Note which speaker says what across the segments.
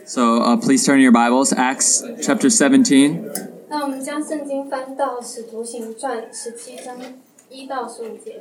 Speaker 1: So please turn your Bibles, Acts chapter 17.
Speaker 2: 那我们将圣经翻到《使徒行传》17章1到15节。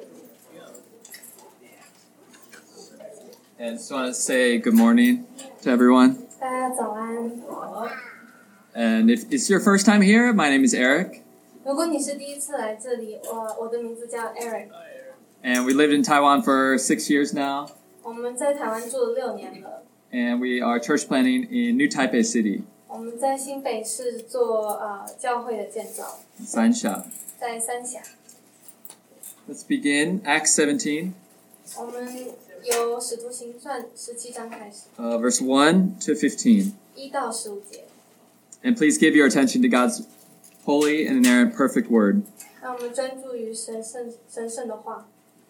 Speaker 1: And just want to say good morning to everyone.
Speaker 2: 大家早安。
Speaker 1: And if it's your first time here, my name is Eric.
Speaker 2: 如果你是第一次来这里，我的名字叫 Eric。
Speaker 1: And we lived in Taiwan for 6 years now.
Speaker 2: 我们在台湾住了6年了。
Speaker 1: And we are church planting in New Taipei City.
Speaker 2: 我们在新北市做教会的建造。
Speaker 1: 三峡。
Speaker 2: 在三峡。
Speaker 1: Let's begin Acts 17.
Speaker 2: 我们由《使徒行传》17章开始。
Speaker 1: Verse 1 to 15.
Speaker 2: 1到15节。
Speaker 1: And please give your attention to God's holy and inerrant perfect word.
Speaker 2: 让我们专注于神圣的话。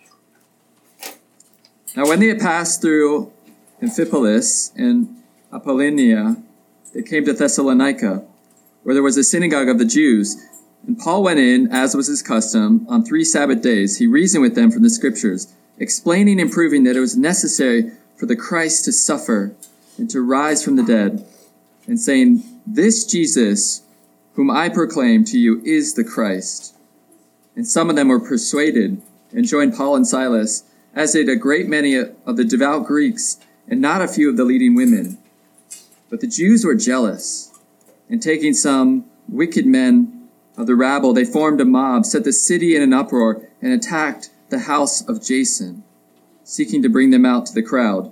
Speaker 1: Now when they had passed through Amphipolis and Apollonia, they came to Thessalonica, where there was a synagogue of the Jews. And Paul went in, as was his custom, on 3 Sabbath days. He reasoned with them from the Scriptures, explaining and proving that it was necessary for the Christ to suffer and to rise from the dead, and saying, "This Jesus, whom I proclaim to you, is the Christ." And some of them were persuaded and joined Paul and Silas, as did a great many of the devout Greeks, and not a few of the leading women. But the Jews were jealous, and taking some wicked men of the rabble, they formed a mob, set the city in an uproar, and attacked the house of Jason, seeking to bring them out to the crowd.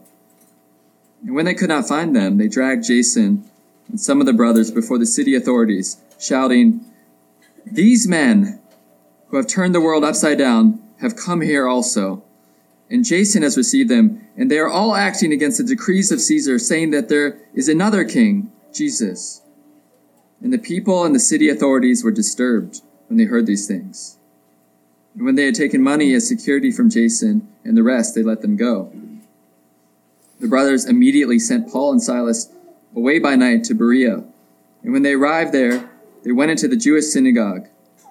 Speaker 1: And when they could not find them, they dragged Jason and some of the brothers before the city authorities, shouting, "These men, who have turned the world upside down, have come here also. And Jason has received them, and they are all acting against the decrees of Caesar, saying that there is another king, Jesus." And the people and the city authorities were disturbed when they heard these things. And when they had taken money as security from Jason and the rest, they let them go. The brothers immediately sent Paul and Silas away by night to Berea. And when they arrived there, they went into the Jewish synagogue.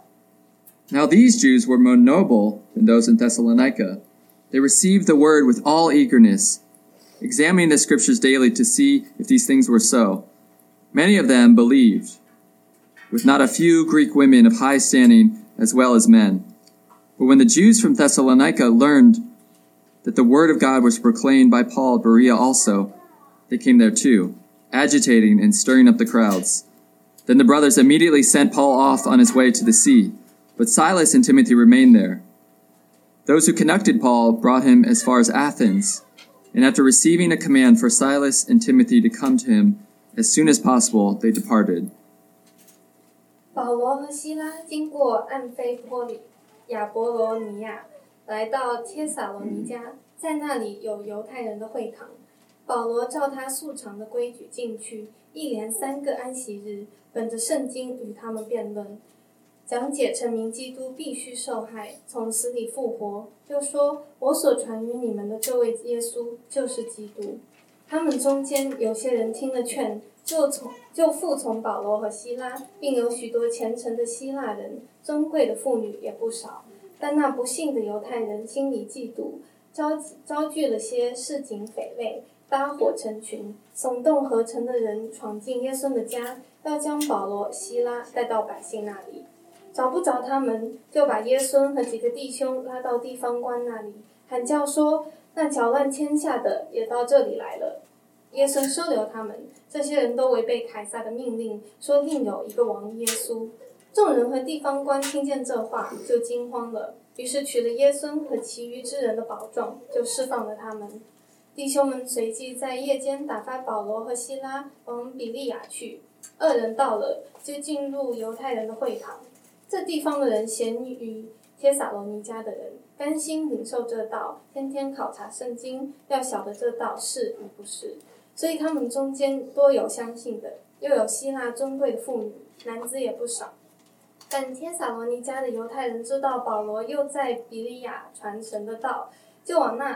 Speaker 1: Now these Jews were more noble than those in Thessalonica. They received the word with all eagerness, examining the scriptures daily to see if these things were so. Many of them believed, with not a few Greek women of high standing as well as men. But when the Jews from Thessalonica learned that the word of God was proclaimed by Paul at Berea also, they came there too, agitating and stirring up the crowds. Then the brothers immediately sent Paul off on his way to the sea, but Silas and Timothy remained there. Those who conducted Paul brought him as far as Athens, and after receiving a command for Silas and Timothy to come to him as soon as possible, they departed.
Speaker 2: 保罗和希拉经过暗非波里、亚伯罗尼亚，来到帖撒罗尼迦，在那里有犹太人的会堂。保罗照他素常的规矩进去，一连3个安息日，本着圣经与他们辩论，讲解陈明基督必须受害，从死里复活，就说我所传于你们的这位耶稣就是基督。他们中间有些人听了劝，就服从保罗和希拉，并有许多虔诚的希腊人，尊贵的妇女也不少。但那不信的犹太人心里嫉妒，招聚了些市井匪类，搭伙成群，耸动合成的人闯进耶稣的家，要将保罗、希拉带到百姓那里。找不着他们，就把耶稣和几个弟兄拉到地方官那里，喊叫说：“那搅乱天下的也到这里来了。”耶稣收留他们，这些人都违背凯撒的命令，说另有一个王耶稣。众人和地方官听见这话，就惊慌了，于是取了耶稣和其余之人的保状，就释放了他们。弟兄们随即在夜间打发保罗和希拉往比利亚去。2人到了，就进入犹太人的会堂。这地方的人咸于帖撒罗尼迦的人，甘心领受这道，天天考察圣经，要晓得这道是与不是。所以他们中间多有相信的，又有希腊尊贵的妇女，男子也不少。但帖撒罗尼迦的犹太人知道保罗又在比利亚传神的道，就往那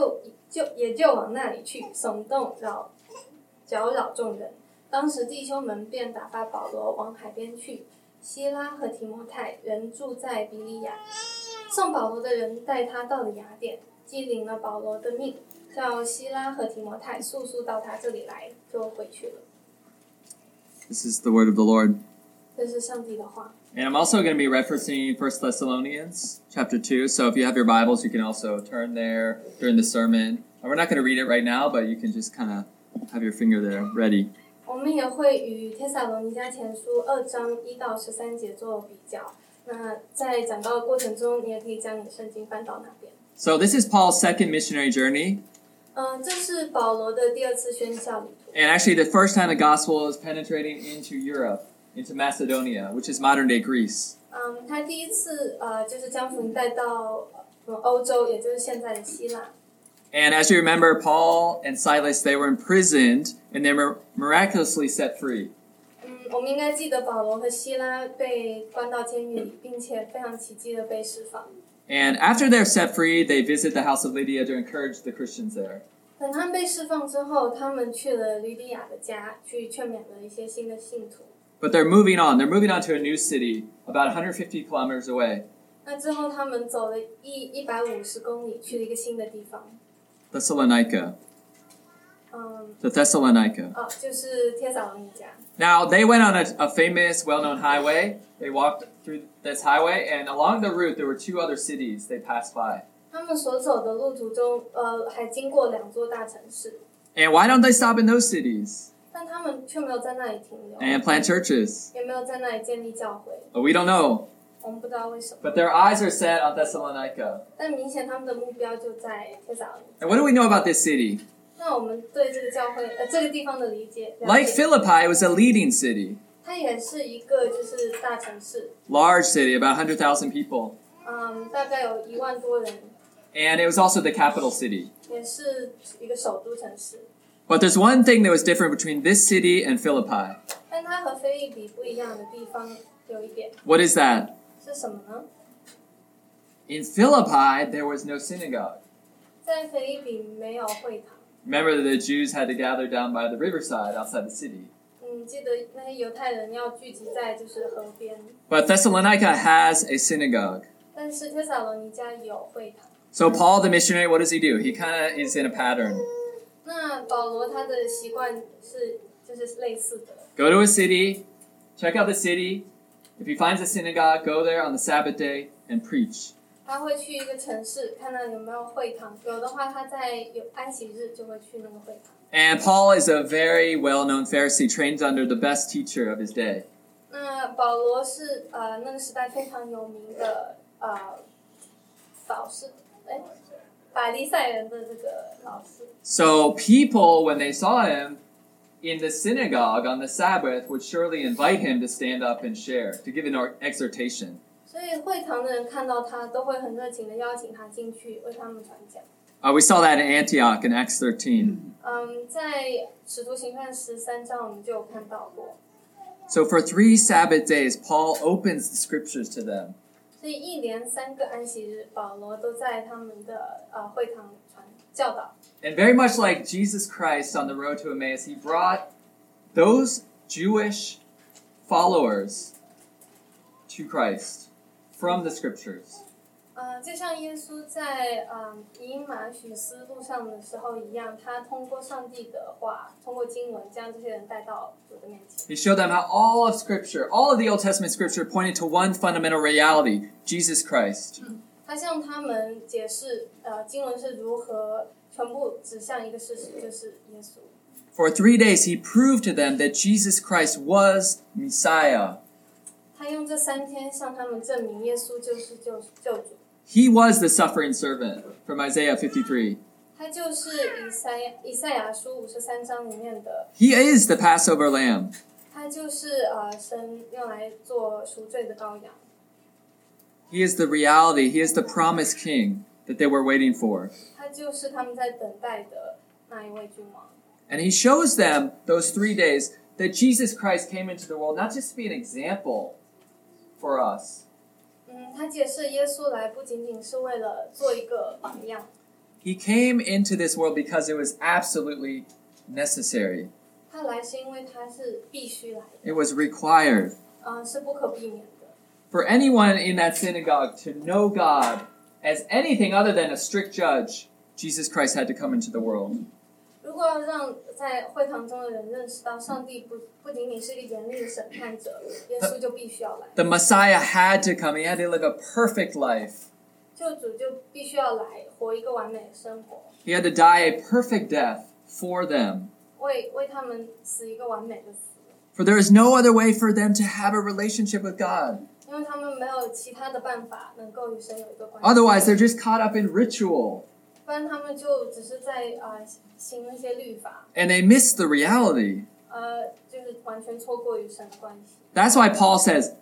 Speaker 2: 里去，耸动搅扰众人。当时弟兄们便打发保罗往海边去，希拉和提摩太人住在比利亚。送保罗的人带他到了雅典，既领了保罗的命， 叫希拉和提摩太速速到他这里来，就回去了。
Speaker 1: This is the word of the Lord.
Speaker 2: 这是上帝的话。
Speaker 1: And I'm also going to be referencing 1 Thessalonians chapter 2. So if you have your Bibles, you can also turn there during the sermon. And we're not going to read it right now, but you can just kind of have your finger there ready.
Speaker 2: 我们也会与帖撒罗尼迦前书2章1到13节做比较。那在讲到的过程中，你也可以将你的圣经翻到那边。
Speaker 1: So this is Paul's second missionary journey.
Speaker 2: 这是保罗的第二次宣教旅途。
Speaker 1: And actually the first time the gospel is penetrating into Europe, into Macedonia, which is modern-day Greece.
Speaker 2: 他第一次就是将福音带到欧洲，也就是现在的希腊。
Speaker 1: And as you remember, Paul and Silas, they were imprisoned and they were miraculously set free.
Speaker 2: 我们应该记得保罗和希拉被关到监狱里，并且非常奇迹的被释放。
Speaker 1: And after they're set free, they visit the house of Lydia to encourage the Christians there.
Speaker 2: 等他们被释放之后，他们去了吕底亚的家，去劝勉了一些新的信徒。
Speaker 1: But they're moving on. They're moving on to a new city about 150 kilometers away.
Speaker 2: 那之后，他们走了150公里，去了一个新的地方。
Speaker 1: Thessalonica. To Thessalonica.
Speaker 2: 就是帖撒罗尼迦。
Speaker 1: Now, they went on a famous, well-known highway. They walked through this highway, and along the route, there were 2 other cities they passed by.
Speaker 2: 他们所走的路途中，还经过2座大城市。
Speaker 1: And why don't they stop in those cities
Speaker 2: 但他们却没有在那里停留，
Speaker 1: and plant churches?
Speaker 2: 也没有在那里建立教会。
Speaker 1: We don't know.
Speaker 2: 我们不知道为什么。
Speaker 1: But their eyes are set on Thessalonica.
Speaker 2: 但明显他们的目标就在帖撒罗尼迦。
Speaker 1: And what do we know about this city?
Speaker 2: 那我们对这个教会，这个地方的理解，
Speaker 1: Like Philippi, it was a leading city.
Speaker 2: 它也是一个就是大城市。
Speaker 1: Large city, about 100,000 people.
Speaker 2: 大概有1万多人。
Speaker 1: And it was also the capital city.
Speaker 2: 也是一个首都城市。
Speaker 1: But there's one thing that was different between this city and Philippi.
Speaker 2: 但它和腓立比不一样的地方有一点。
Speaker 1: What is that?
Speaker 2: 是什么呢？
Speaker 1: In Philippi, there was no synagogue.
Speaker 2: 在腓立比没有会堂。
Speaker 1: Remember that the Jews had to gather down by the riverside outside the city.
Speaker 2: 记得那些犹太人要聚集在就是河边。
Speaker 1: But Thessalonica has a synagogue.
Speaker 2: 但是帖撒罗尼迦有会堂。
Speaker 1: So Paul, the missionary, what does he do? He kind of is in a pattern.
Speaker 2: 那保罗他的习惯是就是类似的。
Speaker 1: Go to a city, check out the city. If he finds a synagogue, go there on the Sabbath day and preach.
Speaker 2: 他会去一个城市，看到有没有会堂，有的话他在有安息日就会去那个会堂。
Speaker 1: And Paul is a very well-known Pharisee, trained under the best teacher of his day.
Speaker 2: 那保罗是那个时代非常有名的法利赛人的这个老师。
Speaker 1: So people, when they saw him in the synagogue on the Sabbath, would surely invite him to stand up and share, to give an exhortation.
Speaker 2: 所以会堂的人看到他，都会很热情的邀请他进去为他们传讲。
Speaker 1: We saw that in Antioch in Acts 13.
Speaker 2: 在使徒行传13章我们就有看到过。
Speaker 1: So for 3 Sabbath days, Paul opens the scriptures to them.
Speaker 2: 所以一连3个安息日，保罗都在他们的会堂教导。
Speaker 1: And very much like Jesus Christ on the road to Emmaus, he brought those Jewish followers to Christ from the scriptures.
Speaker 2: 就像耶稣在以马许斯路上的时候一样，他通过上帝的话，通过经文，将这些人带到主的面前。
Speaker 1: He showed them how all of Scripture, all of the Old Testament Scripture pointed to one fundamental reality, Jesus Christ.
Speaker 2: 他向他们解释经文是如何全部指向一个事实，就是耶稣。
Speaker 1: For 3 days, he proved to them that Jesus Christ was Messiah.
Speaker 2: 他用这3天向他们证明耶稣就是救主。
Speaker 1: He was the suffering servant from Isaiah 53.
Speaker 2: 他就是以赛亚书53章里面的。
Speaker 1: He is the Passover lamb.
Speaker 2: 他就是神用来做赎罪的羔羊。
Speaker 1: He is the reality. He is the promised king that they were waiting for.
Speaker 2: 他就是他们在等待的那一位君王。
Speaker 1: And he shows them those 3 days that Jesus Christ came into the world not just to be an example for us.
Speaker 2: 他解释耶稣来不仅仅是为了做一个榜样。
Speaker 1: He came into this world because it was absolutely necessary.
Speaker 2: 他来是因为他是必须来的。
Speaker 1: It was required.
Speaker 2: 是不可避免的。
Speaker 1: For anyone in that synagogue to know God as anything other than a strict judge Jesus Christ had to come into the world.
Speaker 2: 如果要让在会堂中的人认识到上帝不仅仅是一个严厉的审判者，耶稣就必须要来。
Speaker 1: The Messiah had to come. He had to live a perfect life.
Speaker 2: 救主就必须要来，活一个完美的生活。
Speaker 1: He had to die a perfect death for them.
Speaker 2: 为他们死一个完美的死。
Speaker 1: For there is no other way for them to have a relationship with God.
Speaker 2: 因为他们没有其他的办法能够与神有一个关系。
Speaker 1: Otherwise, they're just caught up in ritual.
Speaker 2: 不然他们就只是在行那些律法。
Speaker 1: And they miss the reality.
Speaker 2: 就是完全错过与神的关系。
Speaker 1: That's why Paul says,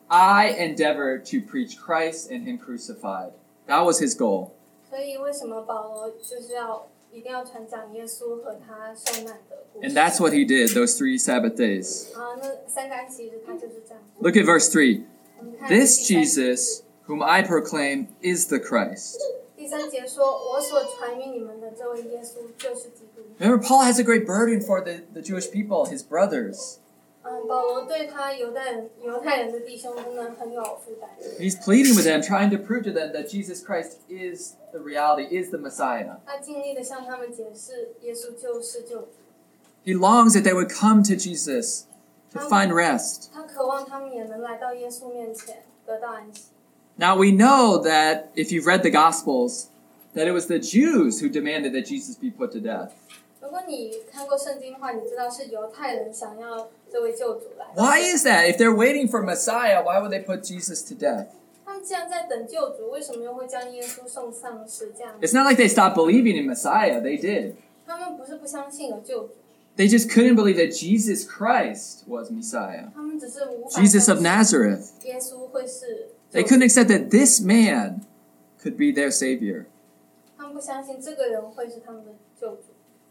Speaker 1: I endeavor to preach Christ and Him crucified. That was his goal.
Speaker 2: 所以为什么保罗就是一定要传讲耶稣和他受难的故事？
Speaker 1: And that's what he did those 3 Sabbath days.
Speaker 2: 那3个安息日他就是这样。
Speaker 1: Look at verse 3.
Speaker 2: 我们看
Speaker 1: This Jesus, whom I proclaim, is the Christ.
Speaker 2: 第3节说：“我所传于你们的这位耶稣就是基督。”
Speaker 1: Remember, Paul has a great burden for the Jewish people, his brothers.
Speaker 2: 保罗对他犹太人的弟兄真的很有负担。
Speaker 1: He's pleading with them, trying to prove to them that Jesus Christ is the reality, is the Messiah.
Speaker 2: 他尽力的向他们解释，耶稣就是救主。
Speaker 1: He longs that they would come to Jesus to find rest.
Speaker 2: 他渴望他们也能来到耶稣面前，得到安息。
Speaker 1: Now we know that if you've read the Gospels, that it was the Jews who demanded that Jesus be put to death.
Speaker 2: 如果你看过圣经的话，你知道是犹太人想要这位救主来。
Speaker 1: Why is that? If they're waiting for Messiah, why would they put Jesus to death?
Speaker 2: 他们既然在等救主，为什么又会将耶稣送上十字架？
Speaker 1: It's not like they stopped believing in Messiah. They did.
Speaker 2: 他们不是不相信有救主，
Speaker 1: They just couldn't believe that Jesus Christ was Messiah.
Speaker 2: 他们只是无法
Speaker 1: Jesus of
Speaker 2: 相信
Speaker 1: Nazareth.
Speaker 2: 耶稣会是。
Speaker 1: They couldn't accept that this man could be their Savior.
Speaker 2: 他们不相信这个人会是他们的救主。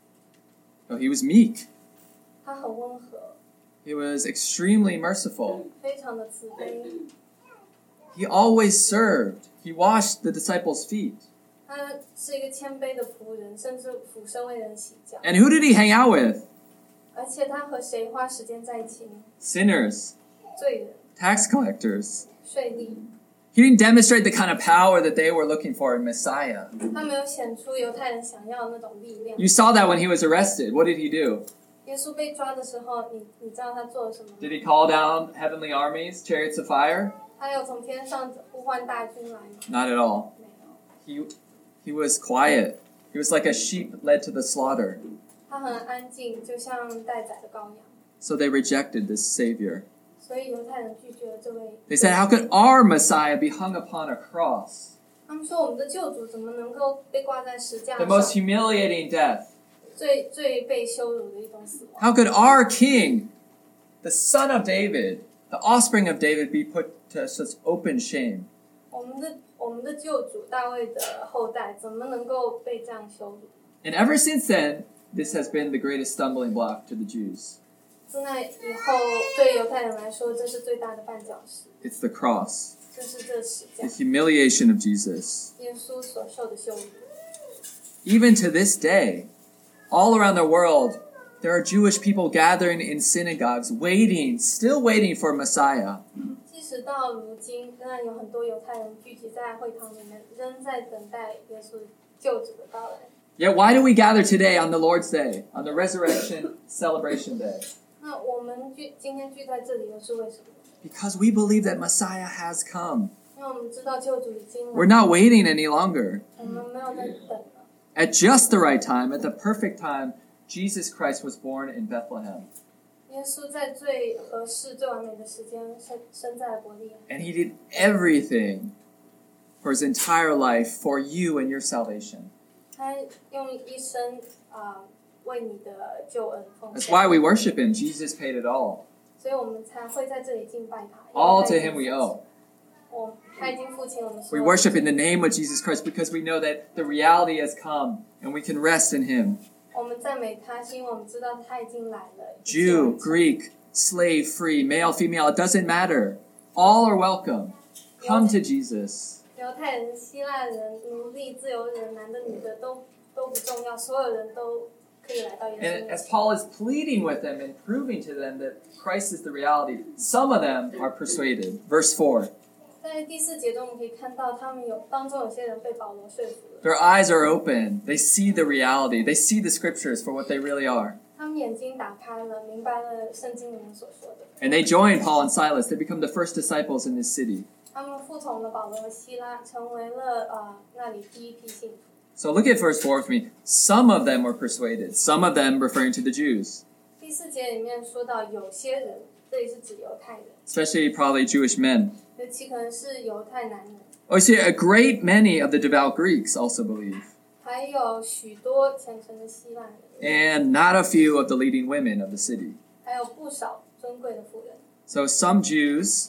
Speaker 1: No, he was meek.
Speaker 2: 他很温和，
Speaker 1: He was extremely merciful.
Speaker 2: 非常的慈悲。
Speaker 1: He always served. He washed the disciples' feet.
Speaker 2: 他是一个谦卑的仆人，甚至俯身为人洗脚。
Speaker 1: And who did he hang out with?
Speaker 2: 而且他和谁花时间在一起呢？
Speaker 1: Sinners,
Speaker 2: 罪人、
Speaker 1: tax collectors.
Speaker 2: 税吏。
Speaker 1: He didn't demonstrate the kind of power that they were looking for in Messiah.
Speaker 2: 他没有显出犹太人想要的那种力量。
Speaker 1: You saw that when he was arrested. What did he do?
Speaker 2: 耶稣被抓的时候，你知道他做了什么吗？
Speaker 1: Did he call down heavenly armies, chariots of fire?
Speaker 2: 他有从天上呼唤大军来吗？
Speaker 1: Not at all.
Speaker 2: 没有，
Speaker 1: He was quiet. He was like a sheep led to the slaughter.
Speaker 2: 他很安静，就像待宰的羔羊。
Speaker 1: So they rejected this Savior.
Speaker 2: 所以犹太人拒绝了这位。
Speaker 1: They said, how could our Messiah be hung upon a cross?
Speaker 2: 他们说我们的救主怎么能够被挂在石架
Speaker 1: The
Speaker 2: 上？
Speaker 1: most humiliating death.
Speaker 2: 最被羞辱的一种死亡。
Speaker 1: How could our King, the son of David, the offspring of David, be put to such open shame?
Speaker 2: 我们的救主大卫的后代怎么能够被这样羞辱？
Speaker 1: And ever since then, this has been the greatest stumbling block to the Jews.
Speaker 2: 自那以后，对犹太人来说，这是最大的绊脚石，
Speaker 1: It's the cross,
Speaker 2: 就是这石架
Speaker 1: the，humiliation of Jesus.
Speaker 2: 耶稣所受的羞辱。
Speaker 1: Even to this day, all around the world, there are Jewish people gathering in synagogues, still waiting for Messiah.
Speaker 2: 即使到如今，仍然有很多犹太人聚集在会堂里面，仍在等待耶稣救主的到来。
Speaker 1: Yet why do we gather today on the Lord's Day, on the resurrection celebration day?
Speaker 2: 那我们今天聚在这里又是为什么？
Speaker 1: Because we believe that Messiah has come.
Speaker 2: 因为我们知道救主已经来，
Speaker 1: We're not waiting any longer.
Speaker 2: 我们没有在等了。
Speaker 1: At just the right time, at the perfect time, Jesus Christ was born in Bethlehem.
Speaker 2: 耶稣在最合适、最完美的时间生在伯利恒，
Speaker 1: And he did everything for his entire life for you and your salvation.
Speaker 2: 他用一生为你的救恩奉
Speaker 1: That's
Speaker 2: 献，
Speaker 1: why we worship him. Jesus paid it all.
Speaker 2: 所以我们才会在这里敬拜他。
Speaker 1: All to him we owe.
Speaker 2: 他已经付清我们所
Speaker 1: We
Speaker 2: 有的。
Speaker 1: worship in the name of Jesus Christ because we know that the reality has come and we can rest in him.
Speaker 2: 我们赞美他，是因为我们知道他已经来了。
Speaker 1: Jew, Greek, slave, free, male, female, it doesn't matter. All are welcome. Come to Jesus.
Speaker 2: 犹太人、希腊人、奴隶、自由人、男的、女的都不重要，所有人都可以来到耶稣
Speaker 1: And
Speaker 2: 面
Speaker 1: as
Speaker 2: 前。
Speaker 1: Paul is pleading with them and proving to them that Christ is the reality, some of them are persuaded. Verse 4.
Speaker 2: 在第4节中，我们可以看到他们当中有些人被保罗说服了。
Speaker 1: Their eyes are open. They see the reality. They see the scriptures for what they really are.
Speaker 2: 他们眼睛打开了，明白了圣经里面所说的。
Speaker 1: And they join Paul and Silas. They become the first disciples in this city.
Speaker 2: 他们服从了保罗和希拉，成为了那里第一批信徒。
Speaker 1: So look at verse 4 with me. Some of them were persuaded. Some of them referring to the Jews.
Speaker 2: 第4节里面说到有些人，这里是指犹太人，
Speaker 1: Especially probably Jewish men.
Speaker 2: 尤其可能是犹太男人，
Speaker 1: Oh, see, a great many of the devout Greeks also believe.
Speaker 2: 还有许多虔诚的希腊人，
Speaker 1: And not a few of the leading women of the city.
Speaker 2: 还有不少尊贵的妇人。
Speaker 1: So some Jews,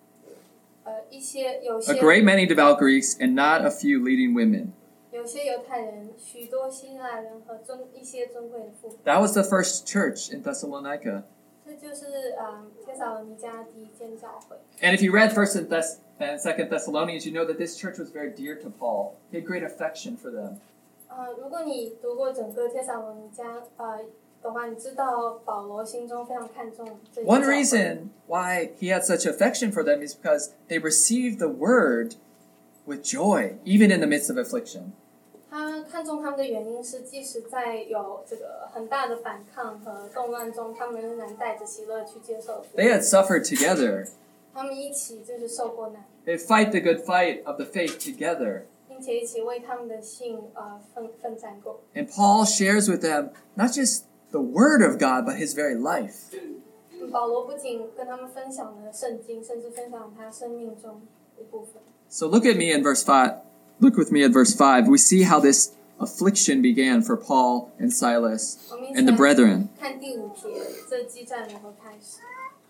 Speaker 2: 有些
Speaker 1: a great many devout Greeks, and not a few leading women.
Speaker 2: 有些犹太人，许多希腊人和一些尊贵的妇人。
Speaker 1: That was the first church in Thessalonica.
Speaker 2: 这就是帖撒罗尼迦第一间教会。
Speaker 1: And if you read 1st and 2nd Thessalonians, you know that this church was very dear to Paul. He had great affection for them.
Speaker 2: 如果你读过整个帖撒罗尼迦的话，你知道保罗心中非常看重这些教会。
Speaker 1: One reason why he had such affection for them is because they received the word with joy, even in the midst of affliction.
Speaker 2: 他看重他们的原因是，即使在有这个很大的反抗和动乱中，他们仍然带着喜乐去接受。
Speaker 1: They had suffered together.
Speaker 2: 他们一起就是受过难，
Speaker 1: They fight the good fight of the faith together.
Speaker 2: 并且一起为他们的信奋战过。
Speaker 1: And Paul shares with them not just the word of God, but his very life.
Speaker 2: 保罗不仅跟他们分享了圣经，甚至分享他生命中一部分。
Speaker 1: So look at me in verse 5. Look with me at verse 5. We see how this affliction began for Paul and Silas
Speaker 2: 我们一起
Speaker 1: and the
Speaker 2: 来
Speaker 1: brethren.
Speaker 2: 看第5节，这激战如何开始。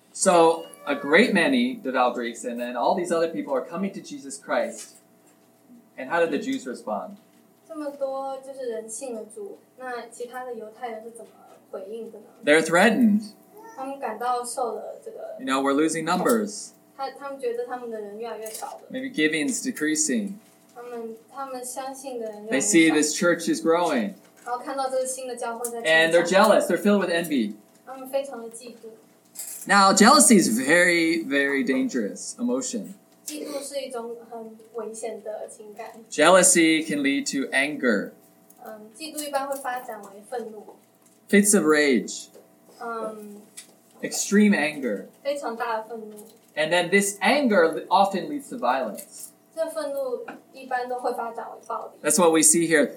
Speaker 1: So a great many devout Greeks and then all these other people are coming to Jesus Christ. And how did the Jews respond?
Speaker 2: 这么多就是人信了主，那其他的犹太人是怎么回应的呢？
Speaker 1: They're threatened.
Speaker 2: 他们感到受了这个，
Speaker 1: You know, we're losing numbers.
Speaker 2: 他们觉得他们的人越来越少了，
Speaker 1: Maybe giving's decreasing.
Speaker 2: 他们相信的人越
Speaker 1: They
Speaker 2: 来
Speaker 1: see
Speaker 2: 越
Speaker 1: this
Speaker 2: 少，
Speaker 1: church is growing.
Speaker 2: 然后看到这个新的教会在
Speaker 1: And
Speaker 2: 成
Speaker 1: they're
Speaker 2: 长，
Speaker 1: jealous. They're filled with envy.
Speaker 2: 他们非常的嫉妒。
Speaker 1: Now, jealousy is very, very dangerous emotion.
Speaker 2: 嫉妒是一种很危险的情感，
Speaker 1: Jealousy can lead to anger,
Speaker 2: 嫉妒一般会发展为愤怒，
Speaker 1: fits of rage,
Speaker 2: 嗯，
Speaker 1: extreme anger.
Speaker 2: 非常大的愤怒。
Speaker 1: And then this anger often leads to violence.
Speaker 2: 这愤怒一般都会发展为暴力。
Speaker 1: That's what we see here.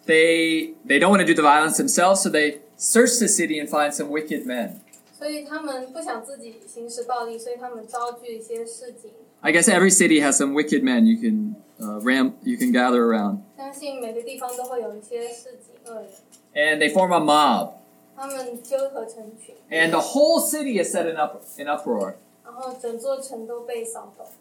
Speaker 1: They don't want to do the violence themselves, so they search the city and find some wicked men.
Speaker 2: 所以他们不想自己行使暴力，所以他们招聚一些市井。
Speaker 1: I guess every city has some wicked men you can you can gather around.
Speaker 2: 相信每个地方都会有一些市井恶人，
Speaker 1: And they form a mob.
Speaker 2: 他们纠合成群，
Speaker 1: And the whole city is set in uproar.
Speaker 2: 然后整座城都被扫动。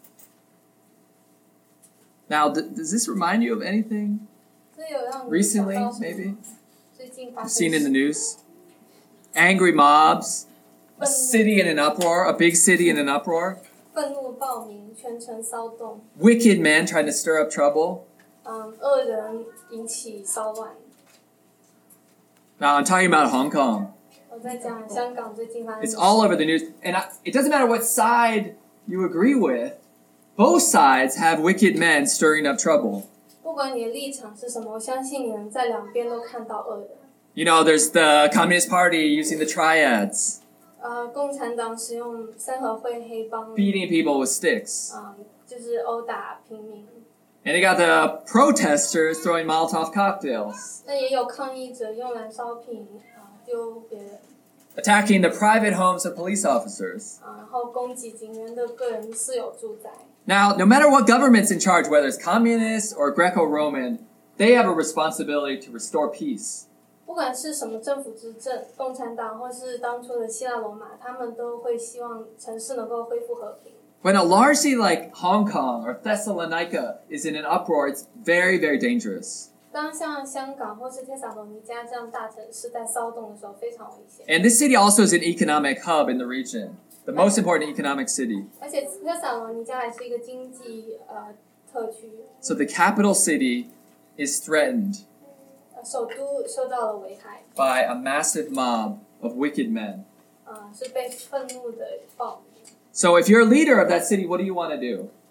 Speaker 1: Now, does this remind you of anything
Speaker 2: 这有让你想
Speaker 1: recently,
Speaker 2: 到什么
Speaker 1: maybe?
Speaker 2: 最近发
Speaker 1: You've
Speaker 2: 生
Speaker 1: seen in the
Speaker 2: 的
Speaker 1: news? Angry mobs, a
Speaker 2: 愤
Speaker 1: city in an uproar, a big city in an uproar.
Speaker 2: 怒暴民，全城骚动，
Speaker 1: Wicked men trying to stir up trouble.
Speaker 2: 恶人引起骚乱。
Speaker 1: Now, I'm talking about Hong Kong.
Speaker 2: 我在讲香港最近发生的
Speaker 1: It's
Speaker 2: 事
Speaker 1: all over the news. And it doesn't matter what side you agree with. Both sides have wicked men stirring up trouble.
Speaker 2: 不管你的立场是什么，我相信你们在两边都看到恶人。
Speaker 1: You know, there's the Communist Party using the triads,
Speaker 2: 共产党使用三合会黑帮，
Speaker 1: beating people with sticks.
Speaker 2: 就是殴打平民。
Speaker 1: And they got the protesters throwing Molotov cocktails,
Speaker 2: 那也有抗议者用燃烧瓶丢别人，
Speaker 1: attacking the private homes of police officers.
Speaker 2: 然后攻击警员的个人私有住宅。
Speaker 1: Now, no matter what government's in charge, whether it's communist or Greco-Roman, they have a responsibility to restore peace.
Speaker 2: 不管是什么政府执政，共产党或是当初的希腊罗马，他们都会希望城市能够恢复和平。
Speaker 1: When a large city like Hong Kong or Thessalonica is in an uproar, it's very, very dangerous.
Speaker 2: 当像香港或是帖撒罗尼迦这样大城市在骚动的时候，非常危险。
Speaker 1: And this city also is an economic hub in the region, the most important economic city.
Speaker 2: 而且帖撒罗尼迦还是一个经济特区，
Speaker 1: So the capital city is threatened
Speaker 2: 首都受到了危害，
Speaker 1: by a massive mob of wicked men.
Speaker 2: 是被愤怒的暴民。
Speaker 1: So if you're a leader of that city, what do you want to do?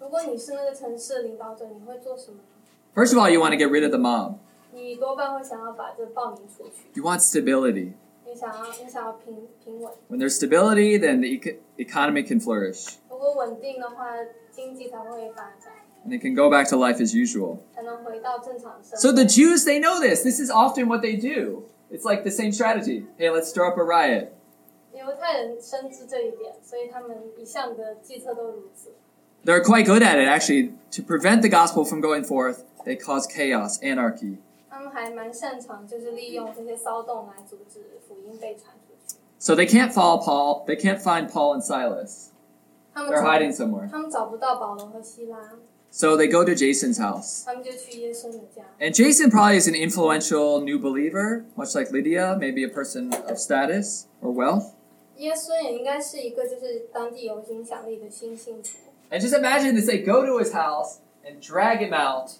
Speaker 2: 如果你是那个城市的领导者，你会做什么呢？
Speaker 1: First of all, you want to get rid of the mob.
Speaker 2: 你多半会想要把这暴民除去，
Speaker 1: You want stability.
Speaker 2: 你想要平稳。
Speaker 1: When there's stability, then the economy can flourish.
Speaker 2: 如果稳定的话，经济才会发展，
Speaker 1: And they can go back to life as usual.
Speaker 2: 才能回到正常生活。
Speaker 1: So the Jews, they know this. This is often what they do. It's like the same strategy. Hey, let's stir up a riot.
Speaker 2: 犹太人深知这一点，所以他们一向的计策都如此。
Speaker 1: They're quite good at it, actually. To prevent the gospel from going forth, they cause chaos, anarchy.
Speaker 2: 他们还蛮擅长，就是利用这些骚动来阻止福音被传出去。
Speaker 1: So they can't find Paul and Silas.
Speaker 2: 他们
Speaker 1: They're hiding somewhere.
Speaker 2: 他们找不到保罗和希拉，
Speaker 1: So they go to Jason's house.
Speaker 2: 他们就去耶稣的家。
Speaker 1: And Jason probably is an influential new believer, much like Lydia, maybe a person of status or wealth.
Speaker 2: 耶稣也应该是一个就是当地有影响力的新信徒。
Speaker 1: And just imagine this, they go to his house and drag him out.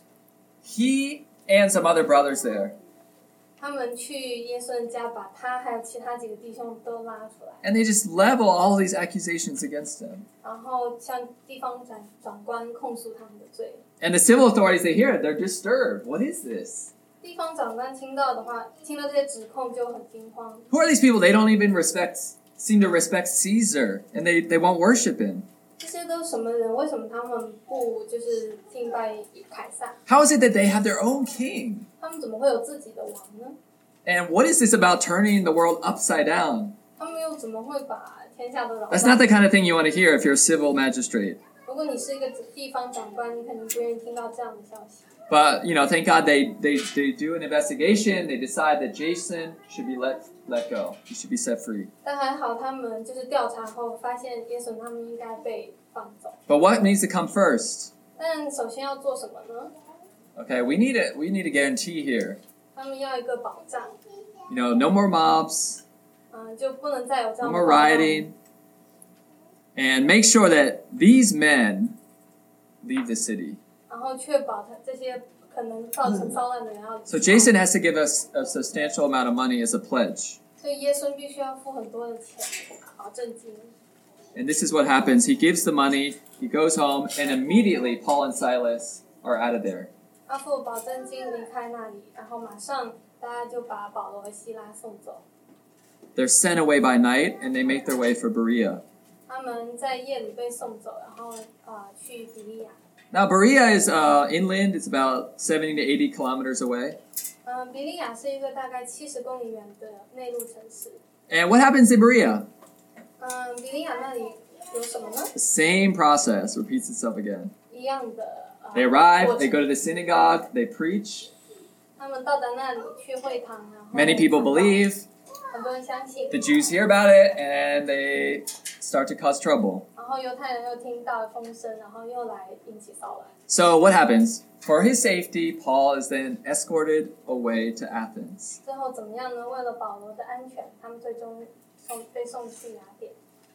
Speaker 1: He and some other brothers there.
Speaker 2: 他们去耶稣的家，把他还有其他几个弟兄都拉出来，
Speaker 1: And they just level all these accusations against him.
Speaker 2: 然后向地方长官控诉他们的罪。
Speaker 1: And the civil authorities, they hear it, they're disturbed. What is this?
Speaker 2: 地方长官听到的话，听到这些指控就很惊慌。
Speaker 1: Who are these people? They don't even seem to respect Caesar, and they won't worship him.
Speaker 2: 这些都是什么人？为什么他们不就是敬拜凯撒？
Speaker 1: How is it that they have their own king?
Speaker 2: 他们怎么会有自己的王呢？
Speaker 1: And what is this about turning the world upside down?
Speaker 2: 他们又怎么会把天下都扰
Speaker 1: That's not
Speaker 2: 乱？
Speaker 1: the kind of thing you want to hear if you're a civil magistrate.
Speaker 2: 如果你是一个地方长官，你肯定不愿意听到这样的消息。
Speaker 1: But, thank God they do an investigation. They decide that Jason should be let go. He should be set free.
Speaker 2: 但还好，他们就是调查后发现，耶稣他们应该被放走。
Speaker 1: But what needs to come first?
Speaker 2: 但首先要做什么呢？
Speaker 1: Okay, we need a guarantee here.
Speaker 2: 他们要一个保障，
Speaker 1: No more mobs,
Speaker 2: 就不能再有这
Speaker 1: no
Speaker 2: 样的
Speaker 1: more
Speaker 2: 暴乱
Speaker 1: rioting. And make sure that these men leave the city.
Speaker 2: 然后确保他这些可能造成骚乱的人要离开。
Speaker 1: So Jason has to give us a substantial amount of money as a pledge.
Speaker 2: 所以耶稣必须要付很多的钱，保证金。
Speaker 1: And this is what happens. He gives the money, he goes home, and immediately Paul and Silas are out of there.
Speaker 2: 他付保证金离开那里，然后马上大家就把保罗和希拉送走。
Speaker 1: They're sent away by night, and they make their way for Berea.
Speaker 2: 他们在夜里被送走，然后去比利亚。
Speaker 1: Now, Berea is inland. It's about 70 to 80 kilometers away.
Speaker 2: 比利亚是一个大概70公里远的内陆城市。
Speaker 1: And what happens in Berea?
Speaker 2: 比利亚那里有什么呢？
Speaker 1: The same process repeats itself again.
Speaker 2: 一样的。
Speaker 1: They arrive,
Speaker 2: 过程
Speaker 1: they go to the synagogue, they preach.
Speaker 2: 他们到达那里去会堂，然后
Speaker 1: Many people believe.
Speaker 2: 很多人相信，
Speaker 1: The Jews hear about it, and they start to cause trouble.
Speaker 2: 然后犹太人又听到风声，然后又来引起骚乱。
Speaker 1: So what happens? For his safety, Paul is then escorted away to Athens.
Speaker 2: 最后怎么样呢？为了保罗的安全，他们最终被送去雅典。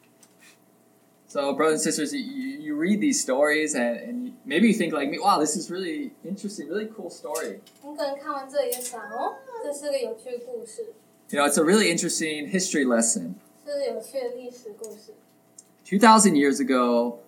Speaker 1: So, brothers and sisters, you read these stories, and maybe you think like me, wow, this is really interesting, really cool story.
Speaker 2: 你可能看完这里就想，这是个有趣的故事，
Speaker 1: It's a really interesting history lesson.
Speaker 2: 是有趣的历史故事。
Speaker 1: 2,000 years ago,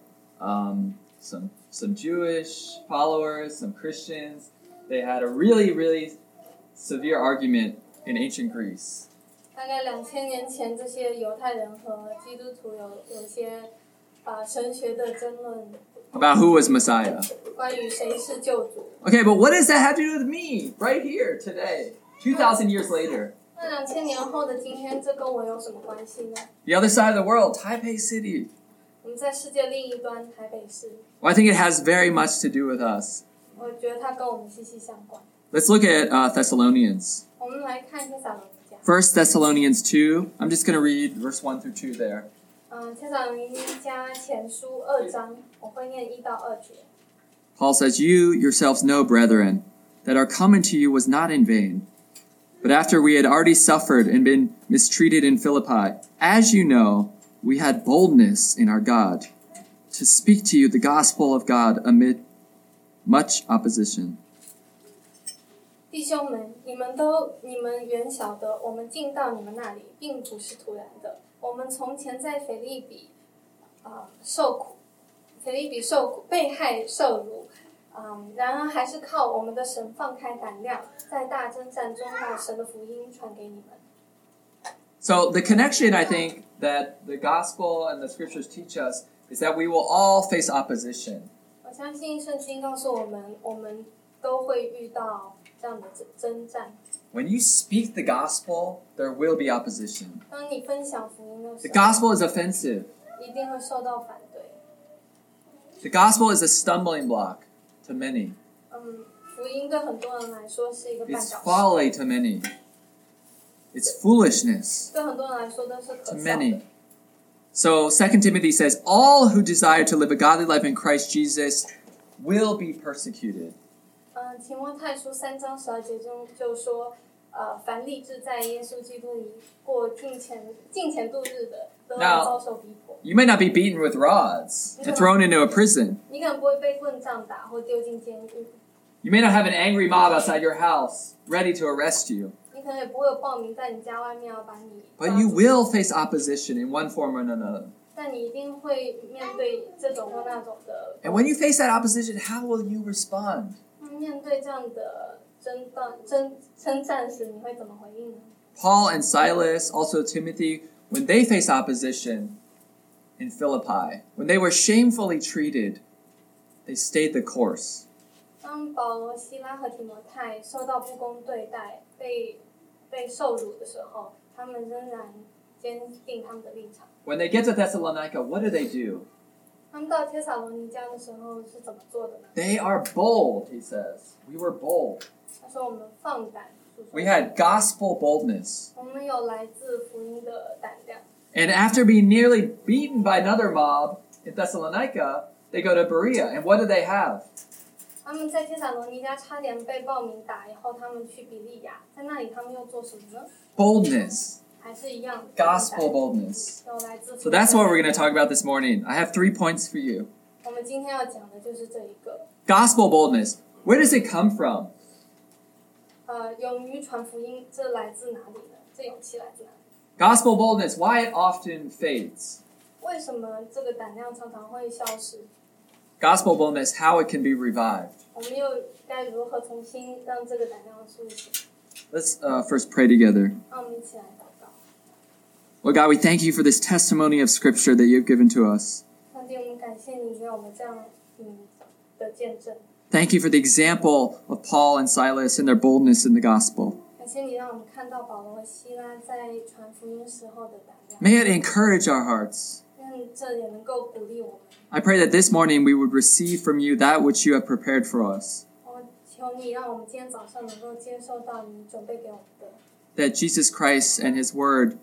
Speaker 1: some Jewish followers, some Christians, they had a really, really severe argument in ancient Greece.
Speaker 2: 大概2000年前，这些犹太人和基督徒有些神学的争论，
Speaker 1: About who was Messiah.
Speaker 2: 关于谁是救主。
Speaker 1: Okay, but what does that have to do with me right here today, 2,000 years later?
Speaker 2: 那2000年后的今天，这跟我有什么关系呢？
Speaker 1: The other side of the world, Taipei City.
Speaker 2: 我们在世界另一端，台北市，
Speaker 1: Well, I think it has very much to do with us.
Speaker 2: 我觉得它跟我们息息相关。
Speaker 1: Let's look at Thessalonians.
Speaker 2: 我们来看帖撒罗尼迦。
Speaker 1: 1 Thessalonians 2. I'm just going to read verse 1 through 2 there.
Speaker 2: 帖撒罗尼迦前书2章，我会念1到2节。
Speaker 1: Paul says, You yourselves know, brethren, that our coming to you was not in vain. But after we had already suffered and been mistreated in Philippi, as you know, we had boldness in our God to speak to you the gospel of God amid much opposition.
Speaker 2: 弟兄们，你们原晓得，我们进到你们那里，并不是突然的。我们从前在腓立比受苦， 腓立比被害受辱，然而还是靠我们的神放开胆量，在大征战中把神的福音传给你们。
Speaker 1: So the connection, I think, that the gospel and the scriptures teach us is that we will all face opposition.
Speaker 2: 我相信圣经告诉我们，我们都会遇到这样的征战。
Speaker 1: When you speak the gospel, there will be opposition.
Speaker 2: 当你分享福音的
Speaker 1: The
Speaker 2: 时候，
Speaker 1: gospel is offensive.
Speaker 2: 一定会受到反对。
Speaker 1: The gospel is a stumbling block to many.
Speaker 2: 福音对很多人来说是一个绊
Speaker 1: It's
Speaker 2: 脚石，
Speaker 1: folly to many. It's foolishness
Speaker 2: 对很多人来说都是
Speaker 1: to
Speaker 2: 可笑
Speaker 1: many.
Speaker 2: 的。
Speaker 1: So 2 Timothy says, all who desire to live a godly life in Christ Jesus will be persecuted.
Speaker 2: 提摩太书3章12节中就说，凡立志在耶稣基督里过敬虔度日的，都要遭受逼迫。
Speaker 1: You may not be beaten with rods and thrown into a prison.
Speaker 2: 你可能不会被棍杖打或丢进监狱，
Speaker 1: You may not have an angry mob outside your house ready to arrest you.
Speaker 2: 你可能也不会有暴民在你家外面要把你抓
Speaker 1: But you
Speaker 2: 住，
Speaker 1: will face opposition in one form or another.
Speaker 2: 但你一定会面对这种或那种的。
Speaker 1: And when you face that opposition, how will you respond?
Speaker 2: 面对这样的征战时，你会怎么回应呢？
Speaker 1: Paul and Silas, also Timothy, when they face opposition in Philippi, when they were shamefully treated, they stayed the course.
Speaker 2: 当保罗、希拉和提摩太受到不公对待、被受辱的时候，他们仍然坚定他们的立场。
Speaker 1: When they get to Thessalonica, what do?
Speaker 2: 他们到帖撒罗尼迦的时候是怎么做的呢？
Speaker 1: They are bold, he says. We were bold.
Speaker 2: 他说：“我们放胆诉说
Speaker 1: We had gospel boldness.
Speaker 2: 我们有来自福音的胆量。
Speaker 1: And after being nearly beaten by another mob in Thessalonica, they go to Berea. And what do they have?
Speaker 2: 他们在帖撒罗尼迦差点被暴民打以后，他们去比利亚，在那里他们又做什么呢？
Speaker 1: Boldness.
Speaker 2: 还是一样
Speaker 1: Gospel boldness.
Speaker 2: 有来自福音
Speaker 1: So that's what we're going to talk about this morning. I have 3 points for you.
Speaker 2: 我们今天要讲的就是这一个。
Speaker 1: Gospel boldness. Where does it come from?
Speaker 2: 勇于传福音，这来自哪里呢？这勇气来自哪里？
Speaker 1: Gospel boldness, why it often fades.
Speaker 2: 为什么这个胆量常常会消失？
Speaker 1: Gospel boldness, how it can be revived.
Speaker 2: 我们又该如何重新让这个胆量苏醒？
Speaker 1: Let's first pray together.
Speaker 2: 让我们一起来祷告。
Speaker 1: Lord God, we thank you for this testimony of Scripture that you've given to us.
Speaker 2: 上帝，我们感谢你给我们这样的见证，
Speaker 1: Thank you for the example of Paul and Silas and their boldness in the gospel.
Speaker 2: 感谢你让我们看到保罗和希拉在传福音时候的胆量，
Speaker 1: May it encourage our hearts.
Speaker 2: 让这也能够鼓励我们。
Speaker 1: I pray that this morning we would receive from you that which you have prepared for us.
Speaker 2: 我求你让我们今天早上能够接受到你准备给我们的，
Speaker 1: That Jesus Christ and his word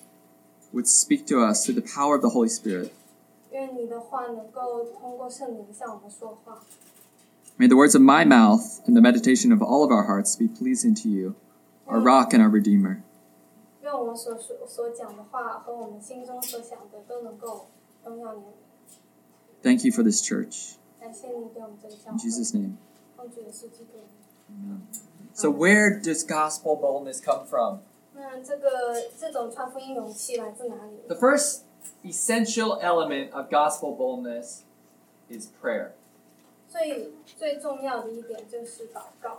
Speaker 1: would speak to us through the power of the Holy Spirit.
Speaker 2: 愿你的话能够通过圣灵向我们说话。
Speaker 1: May the words of my mouth and the meditation of all of our hearts be pleasing to you, our rock and our redeemer.
Speaker 2: 愿我们所讲的话和我们心中所想的都能够荣耀你的名。
Speaker 1: Thank you for this church.
Speaker 2: 感谢你给我们这个教
Speaker 1: In
Speaker 2: 会，
Speaker 1: Jesus' name.
Speaker 2: 奉主耶稣基督的名。
Speaker 1: So where does gospel boldness come from?
Speaker 2: 那这种传福音勇气来自哪里？
Speaker 1: The first essential element of gospel boldness is prayer.
Speaker 2: 最重要的一点就是祷告。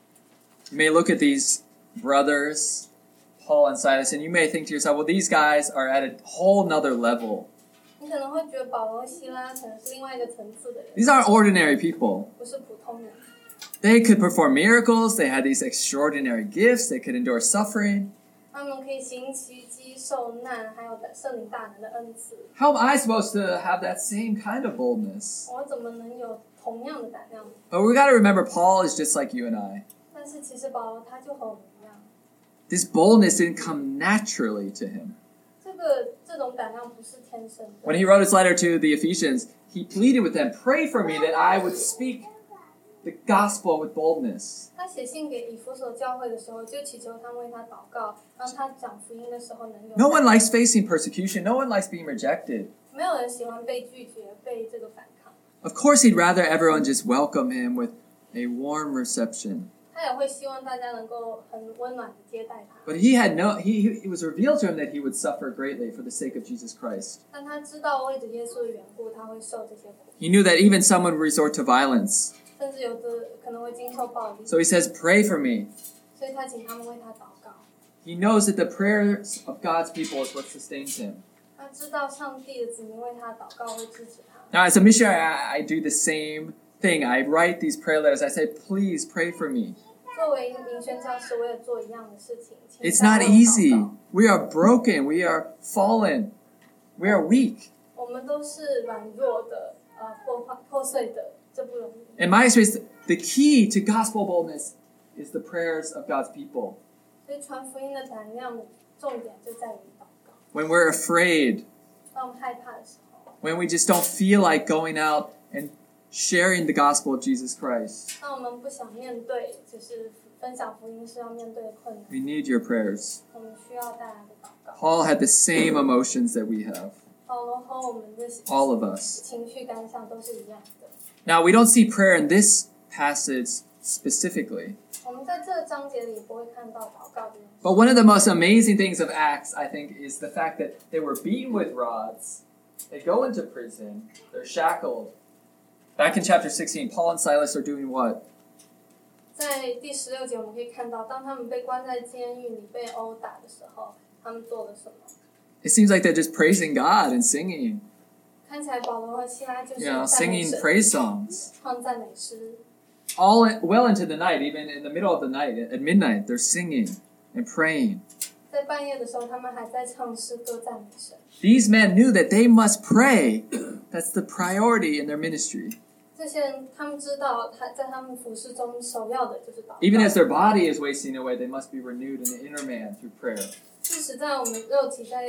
Speaker 1: You may look at these brothers, Paul and Silas, and you may think to yourself, well, these guys are at a whole nother level.
Speaker 2: 你可能会觉得保罗、希拉可能是另外一个层次的人，
Speaker 1: These aren't ordinary people.
Speaker 2: 不是普通人。
Speaker 1: They could perform miracles. They had these extraordinary gifts. They could endure suffering.
Speaker 2: 他们可以行奇迹、受难，还有圣灵大能的恩赐。
Speaker 1: How am I supposed to have that same kind of boldness?
Speaker 2: 我怎么能有同样的胆量呢？
Speaker 1: But we got to remember, Paul is just like you and I.
Speaker 2: 但是其实保罗他就和我们一样，
Speaker 1: This boldness didn't come naturally to him.
Speaker 2: 这种胆量不是天生的。
Speaker 1: When he wrote his letter to the Ephesians, he pleaded with them, pray for me that I would speak the gospel with boldness.
Speaker 2: 他写信给以弗所教会的时候，就祈求他们为他祷告，让他讲福音的时候能有。
Speaker 1: No one likes facing persecution. No one likes being rejected.
Speaker 2: 没有人喜欢被拒绝、被这个反抗。
Speaker 1: Of course, he'd rather everyone just welcome him with a warm reception.
Speaker 2: 他也会希望大家能够很温暖的接待他。
Speaker 1: But it was revealed to him that he would suffer greatly for the sake of Jesus Christ.
Speaker 2: 但他知道为着耶稣的缘故，他会受这些苦，
Speaker 1: He knew that even some would resort to violence.
Speaker 2: 甚至有的可能会经受暴力。
Speaker 1: So he says, pray for me.
Speaker 2: 所以他请他们为他祷告。
Speaker 1: He knows that the prayers of God's people is what sustains him.
Speaker 2: 他知道上帝的子民为他祷告会支持他。
Speaker 1: Now, as a missionary, I do the same thing. I write these prayer letters. I say, please pray for me.
Speaker 2: 作为民宣教师，我也做一样的事情。请
Speaker 1: It's
Speaker 2: 大
Speaker 1: not
Speaker 2: 家为我祷
Speaker 1: easy.
Speaker 2: 告
Speaker 1: We are broken. We are fallen. We are weak.
Speaker 2: 我们都是软弱的，破碎的，这不容易。
Speaker 1: In my experience, the key to gospel boldness is the prayers of God's people.
Speaker 2: 所以传福音的胆量的重点就在于祷告。
Speaker 1: When we're afraid,
Speaker 2: 当我们害怕的时候，
Speaker 1: when we just don't feel like going out and sharing the gospel of Jesus Christ,
Speaker 2: 当我们不想面对，就是分享福音是要面对的困难，
Speaker 1: we need your prayers.
Speaker 2: 我们需要大家的祷告。
Speaker 1: Paul had the same emotions that we have,
Speaker 2: 保罗和我们的
Speaker 1: all of us.
Speaker 2: 情绪感想都是一样的。
Speaker 1: Now, we don't see prayer in this passage specifically,
Speaker 2: 我们在这个章节里不会看到祷告这件事，
Speaker 1: but one of the most amazing things of Acts, I think, is the fact that they were beaten with rods, they go into prison, they're shackled. Back in chapter 16, Paul and Silas are doing what?
Speaker 2: 在第16节我们可以看到，当他们被关在监狱里被殴打的时候，他们做了什么？
Speaker 1: It seems like they're just praising God and singing,
Speaker 2: 看起来保罗和希拉就是
Speaker 1: you know,
Speaker 2: 赞美
Speaker 1: singing
Speaker 2: 神，
Speaker 1: praise songs.
Speaker 2: 唱赞美诗。
Speaker 1: Well into the night, even in the middle of the night, at midnight, they're singing and praying.
Speaker 2: 在半夜的时候，他们还在唱诗歌赞美神。
Speaker 1: These men knew that they must pray. That's the priority in their ministry.
Speaker 2: 这些人，他们知道，在他们服事中首要的就是祷告。
Speaker 1: Even as their body is wasting away, they must be renewed in the inner man through prayer.
Speaker 2: 即使在我们肉体在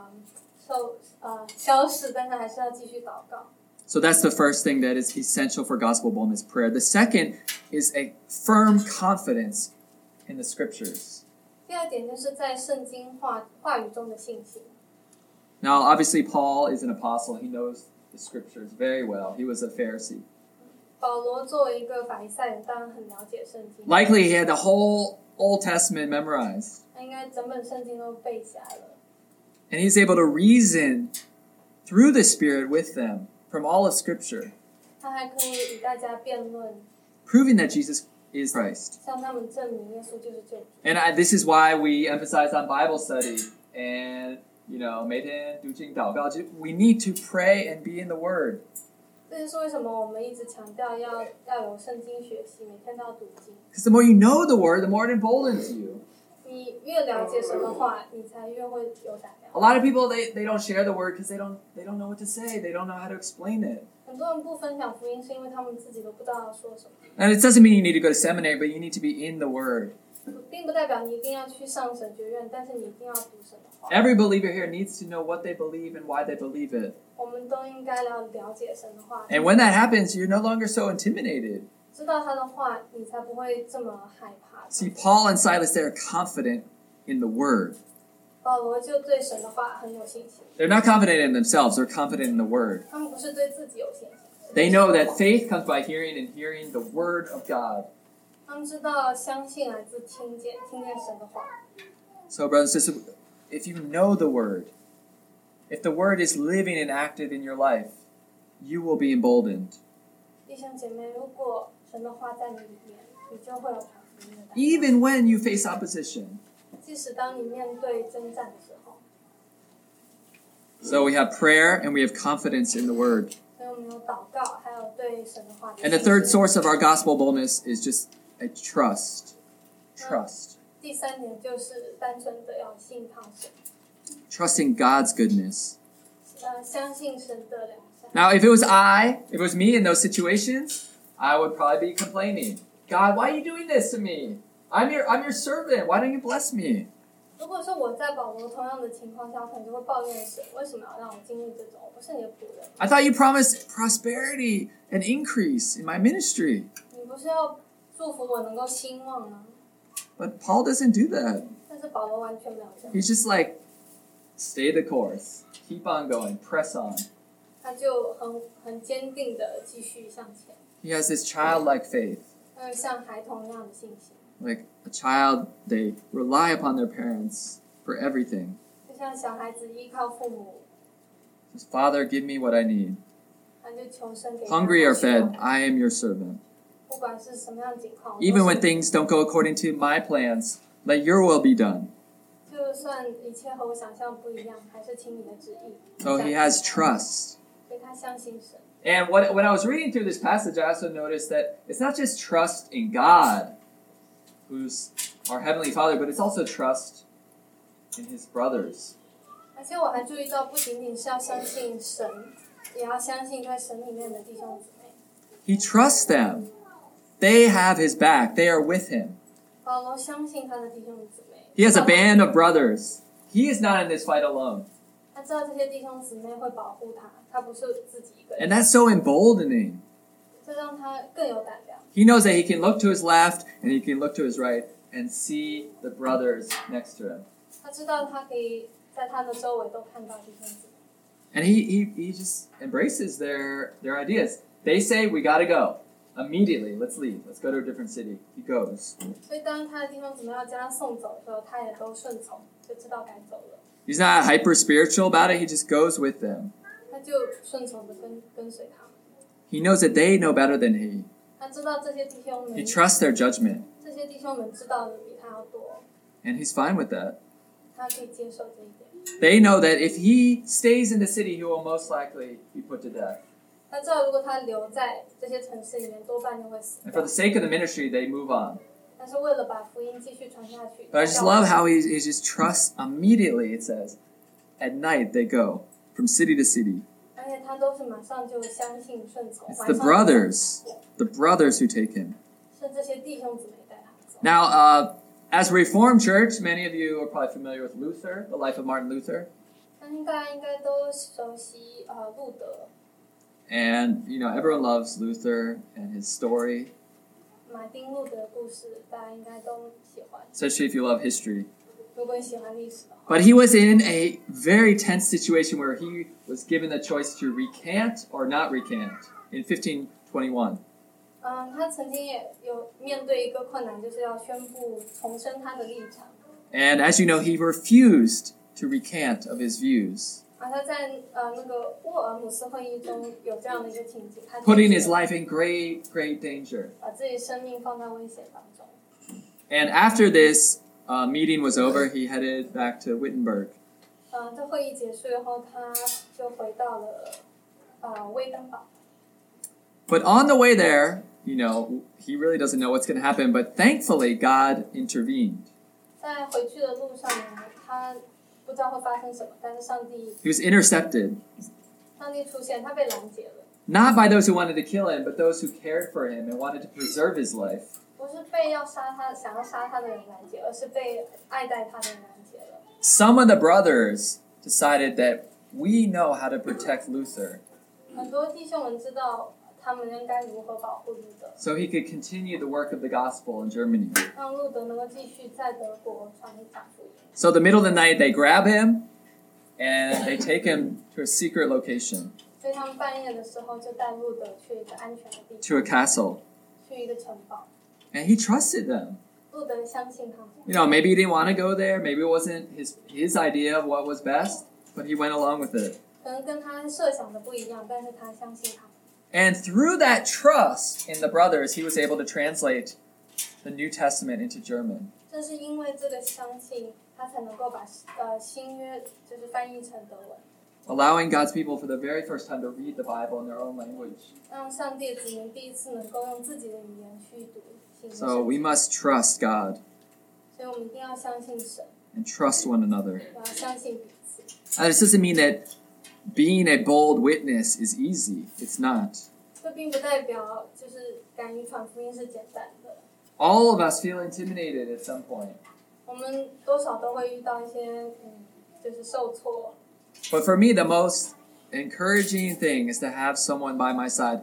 Speaker 2: 消逝，但是还是要继续祷告。
Speaker 1: So that's the first thing that is essential for gospel boldness, prayer. The second is a firm confidence in the scriptures.
Speaker 2: 第二点就是在圣经话语中的信心。
Speaker 1: Now, obviously, Paul is an apostle. He knows the scriptures very well. He was a Pharisee.
Speaker 2: 保罗作为一个法利赛人，当然很了解圣经，
Speaker 1: Likely, he had the whole Old Testament memorized.
Speaker 2: 他应该整本圣经都背起来了。
Speaker 1: And he's able to reason through the Spirit with them from all of Scripture,
Speaker 2: 他还可以与大家辩论，
Speaker 1: proving that Jesus is Christ.
Speaker 2: 向他们证明耶稣就是救主。
Speaker 1: And this is why we emphasize on Bible study and, you know, 每天读经祷告. We need to pray and be in the Word.
Speaker 2: 这就是为什么我们一直强调要有圣经学习，每天都要读经。
Speaker 1: Because the more you know the Word, the more it emboldens you.
Speaker 2: 你越了解神的话，你才越会有胆量。
Speaker 1: A lot of people, they don't share the Word because they don't know what to say. They don't know how to explain it.
Speaker 2: 很多人不分享福音，是因为他们自己都不知道要说什么。
Speaker 1: And it doesn't mean you need to go to seminary, but you need to be in the Word.
Speaker 2: 并不代表你一定要去上神学院，但是你一定要读神的话。
Speaker 1: Every believer here needs to know what they believe and why they believe it.
Speaker 2: 我们都应该要了解神的话，
Speaker 1: And when that happens, you're no longer so intimidated.
Speaker 2: 知道他的话，你才不会这么害怕。
Speaker 1: See, Paul and Silas, they're confident in the Word.
Speaker 2: 保罗就对神的话很有信心，
Speaker 1: They're not confident in themselves, they're confident in the Word.
Speaker 2: 他们不是对自己有信心，
Speaker 1: They know that faith comes by hearing and hearing the Word of God.
Speaker 2: 他们知道相信来自听见神的话。
Speaker 1: So, brothers and sisters, if you know the Word, if the Word is living and active in your life, you will be emboldened.
Speaker 2: 弟兄姐妹，如果神的话在你里面，你就会有传福音的胆量。
Speaker 1: Even when you face opposition.
Speaker 2: 即使当你面对征战的时候，
Speaker 1: So we have prayer and we have confidence in the Word.
Speaker 2: 所以我们有祷告，还有对神的话的
Speaker 1: And the
Speaker 2: 信
Speaker 1: third
Speaker 2: 心。
Speaker 1: source of our gospel boldness is just a trust. Trust.
Speaker 2: 第三点就是单纯的要信靠神，
Speaker 1: Trusting God's goodness.
Speaker 2: 相信神的良善。
Speaker 1: Now, if it was me in those situations, I would probably be complaining. God, why are you doing this to me? I'm your servant. Why don't you bless me?
Speaker 2: 如果说我在保罗同样的情况下，我可能就会抱怨神，为什么要让我经历这种？我不是你的仆人，
Speaker 1: I thought you promised prosperity and increase in my ministry.
Speaker 2: 你不是要祝福我能够兴旺吗？
Speaker 1: But Paul doesn't do that.
Speaker 2: 但是保罗完全没有这样，
Speaker 1: He's just like, stay the course. Keep on going. Press on.
Speaker 2: 他就很坚定的继续向前。
Speaker 1: He has this childlike faith.
Speaker 2: 要像孩童那样的信心，
Speaker 1: Like a child, they rely upon their parents for everything.
Speaker 2: 就像小孩子依靠父母，
Speaker 1: Says, Father, give me what I need.
Speaker 2: 他就求生给他
Speaker 1: Hungry or
Speaker 2: 需要
Speaker 1: fed, I am your servant.
Speaker 2: 不管是什么样的情况，
Speaker 1: Even
Speaker 2: 都
Speaker 1: when
Speaker 2: 是
Speaker 1: things don't go according to my plans, let your will be done.
Speaker 2: 就算一切和我想象不一样，还是听你的旨意。
Speaker 1: So he has trust.
Speaker 2: 所以他相信神。
Speaker 1: And when I was reading through this passage, I also noticed that it's not just trust in God, who's our Heavenly Father, but it's also trust in his brothers.
Speaker 2: 而且我还注意到，不仅仅是要相信神，也要相信在神里面的弟兄姊妹。
Speaker 1: He trusts them. They have his back. They are with him.
Speaker 2: 保罗相信他的弟兄姊妹。
Speaker 1: He has a band of brothers. He is not in this fight alone.
Speaker 2: 他知道这些弟兄姊妹会保护他，他不是自己一个人，
Speaker 1: And that's so emboldening.
Speaker 2: 这让他更有胆量。
Speaker 1: He knows that he can look to his left and he can look to his right and see the brothers next to him.
Speaker 2: 他知道他可以在他的周围都看到弟兄姊妹，
Speaker 1: And he just embraces their ideas. They say, we got to go. Immediately, let's leave. Let's go to a different city. He goes.
Speaker 2: 所以当他的弟兄姊妹要将他送走的时候，他也都顺从，就知道该走了，
Speaker 1: He's not hyper spiritual about it. He just goes with them.
Speaker 2: 他就顺从的跟随他们。
Speaker 1: He knows that they know better than he.
Speaker 2: 他知道这些弟兄们
Speaker 1: He，trusts their judgment.
Speaker 2: 这些弟兄们知道的比他要多，
Speaker 1: And he's fine with that.
Speaker 2: 他可以接受这一点。
Speaker 1: They know that if he stays in the city, he will most likely be put to death.
Speaker 2: 他知道如果他留在这些城市里面，多半就会死
Speaker 1: And
Speaker 2: 掉
Speaker 1: for the。sake of the ministry, they move on.
Speaker 2: 但是为了把福音继续传下去，
Speaker 1: But I just love how he just trusts immediately, it says. At night, they go from city to city.
Speaker 2: 而且他都是马上就相信顺从。
Speaker 1: It's
Speaker 2: 马
Speaker 1: the
Speaker 2: 上
Speaker 1: the brothers who take him.
Speaker 2: 是这些弟兄姊妹带他走。
Speaker 1: Now, as a Reformed church, many of you are probably familiar with Luther, the life of Martin Luther.
Speaker 2: 那大家应该都熟悉路德，
Speaker 1: And, everyone loves Luther and his story,
Speaker 2: 马丁路德的故事，大家应该都喜欢。
Speaker 1: especially if you love history.
Speaker 2: 如果你喜欢历史的话，
Speaker 1: But he was in a very tense situation where he was given the choice to recant or not recant in 1521.
Speaker 2: 他曾经也有面对一个困难，就是要宣布重申他的立场。
Speaker 1: And as you know, he refused to recant of his views,
Speaker 2: 而他在那个沃尔姆斯会议中有这样的一个情景，他
Speaker 1: putting his life in great, great danger.
Speaker 2: 把自己生命放在危险当中。
Speaker 1: And after this meeting was over, he headed back to Wittenberg.
Speaker 2: 这会议结束以后，他就回到了威登堡。
Speaker 1: But on the way there, he really doesn't know what's going to happen, but thankfully God intervened.
Speaker 2: 在回去的路上呢，他不知道会发生什么，但是上帝
Speaker 1: He was intercepted,
Speaker 2: 出现，他被拦截了，
Speaker 1: not by those who wanted to kill him, but those who cared for him and wanted to preserve his life.
Speaker 2: 不是被想要杀他的人拦截，而是被爱戴他的人拦截了。
Speaker 1: Some of the brothers decided that we know how to protect Luther,
Speaker 2: 很多弟兄们知道他们应该如何保护路德，
Speaker 1: so he could continue the work of the gospel in Germany.
Speaker 2: 让路德能够继续在德国传讲福音。
Speaker 1: So the middle of the night, they grab him and they take him to a secret location,
Speaker 2: 所以他们半夜的时候就带路德去一个安全的地
Speaker 1: to a
Speaker 2: 方，
Speaker 1: castle,
Speaker 2: 去一个城堡。
Speaker 1: and he trusted them.
Speaker 2: 路德相信他们，
Speaker 1: Maybe he didn't want to go there. Maybe it wasn't his idea of what was best, but he went along with it.
Speaker 2: 可能跟他设想的不一样，但是他相信他们。
Speaker 1: And through that trust in the brothers, he was able to translate the New Testament into German.
Speaker 2: 正是因为这个相信，他才能够把新约就是翻译成德文，
Speaker 1: Allowing God's people for the very first time to read the Bible in their own language.
Speaker 2: 让上帝的子民第一次能够用自己的语言去读新约
Speaker 1: So
Speaker 2: 圣
Speaker 1: we
Speaker 2: 经。
Speaker 1: must trust God
Speaker 2: 所以我们一定要相信神，
Speaker 1: and trust one another.
Speaker 2: 也要相信彼此。
Speaker 1: This doesn't mean that being a bold witness is easy. It's not.
Speaker 2: 这并不代表就是敢于传福音是简单的，
Speaker 1: All of us feel intimidated at some point.
Speaker 2: 我们多少都会遇到一些就是受挫。
Speaker 1: But for me, the most encouraging thing is to have someone by my side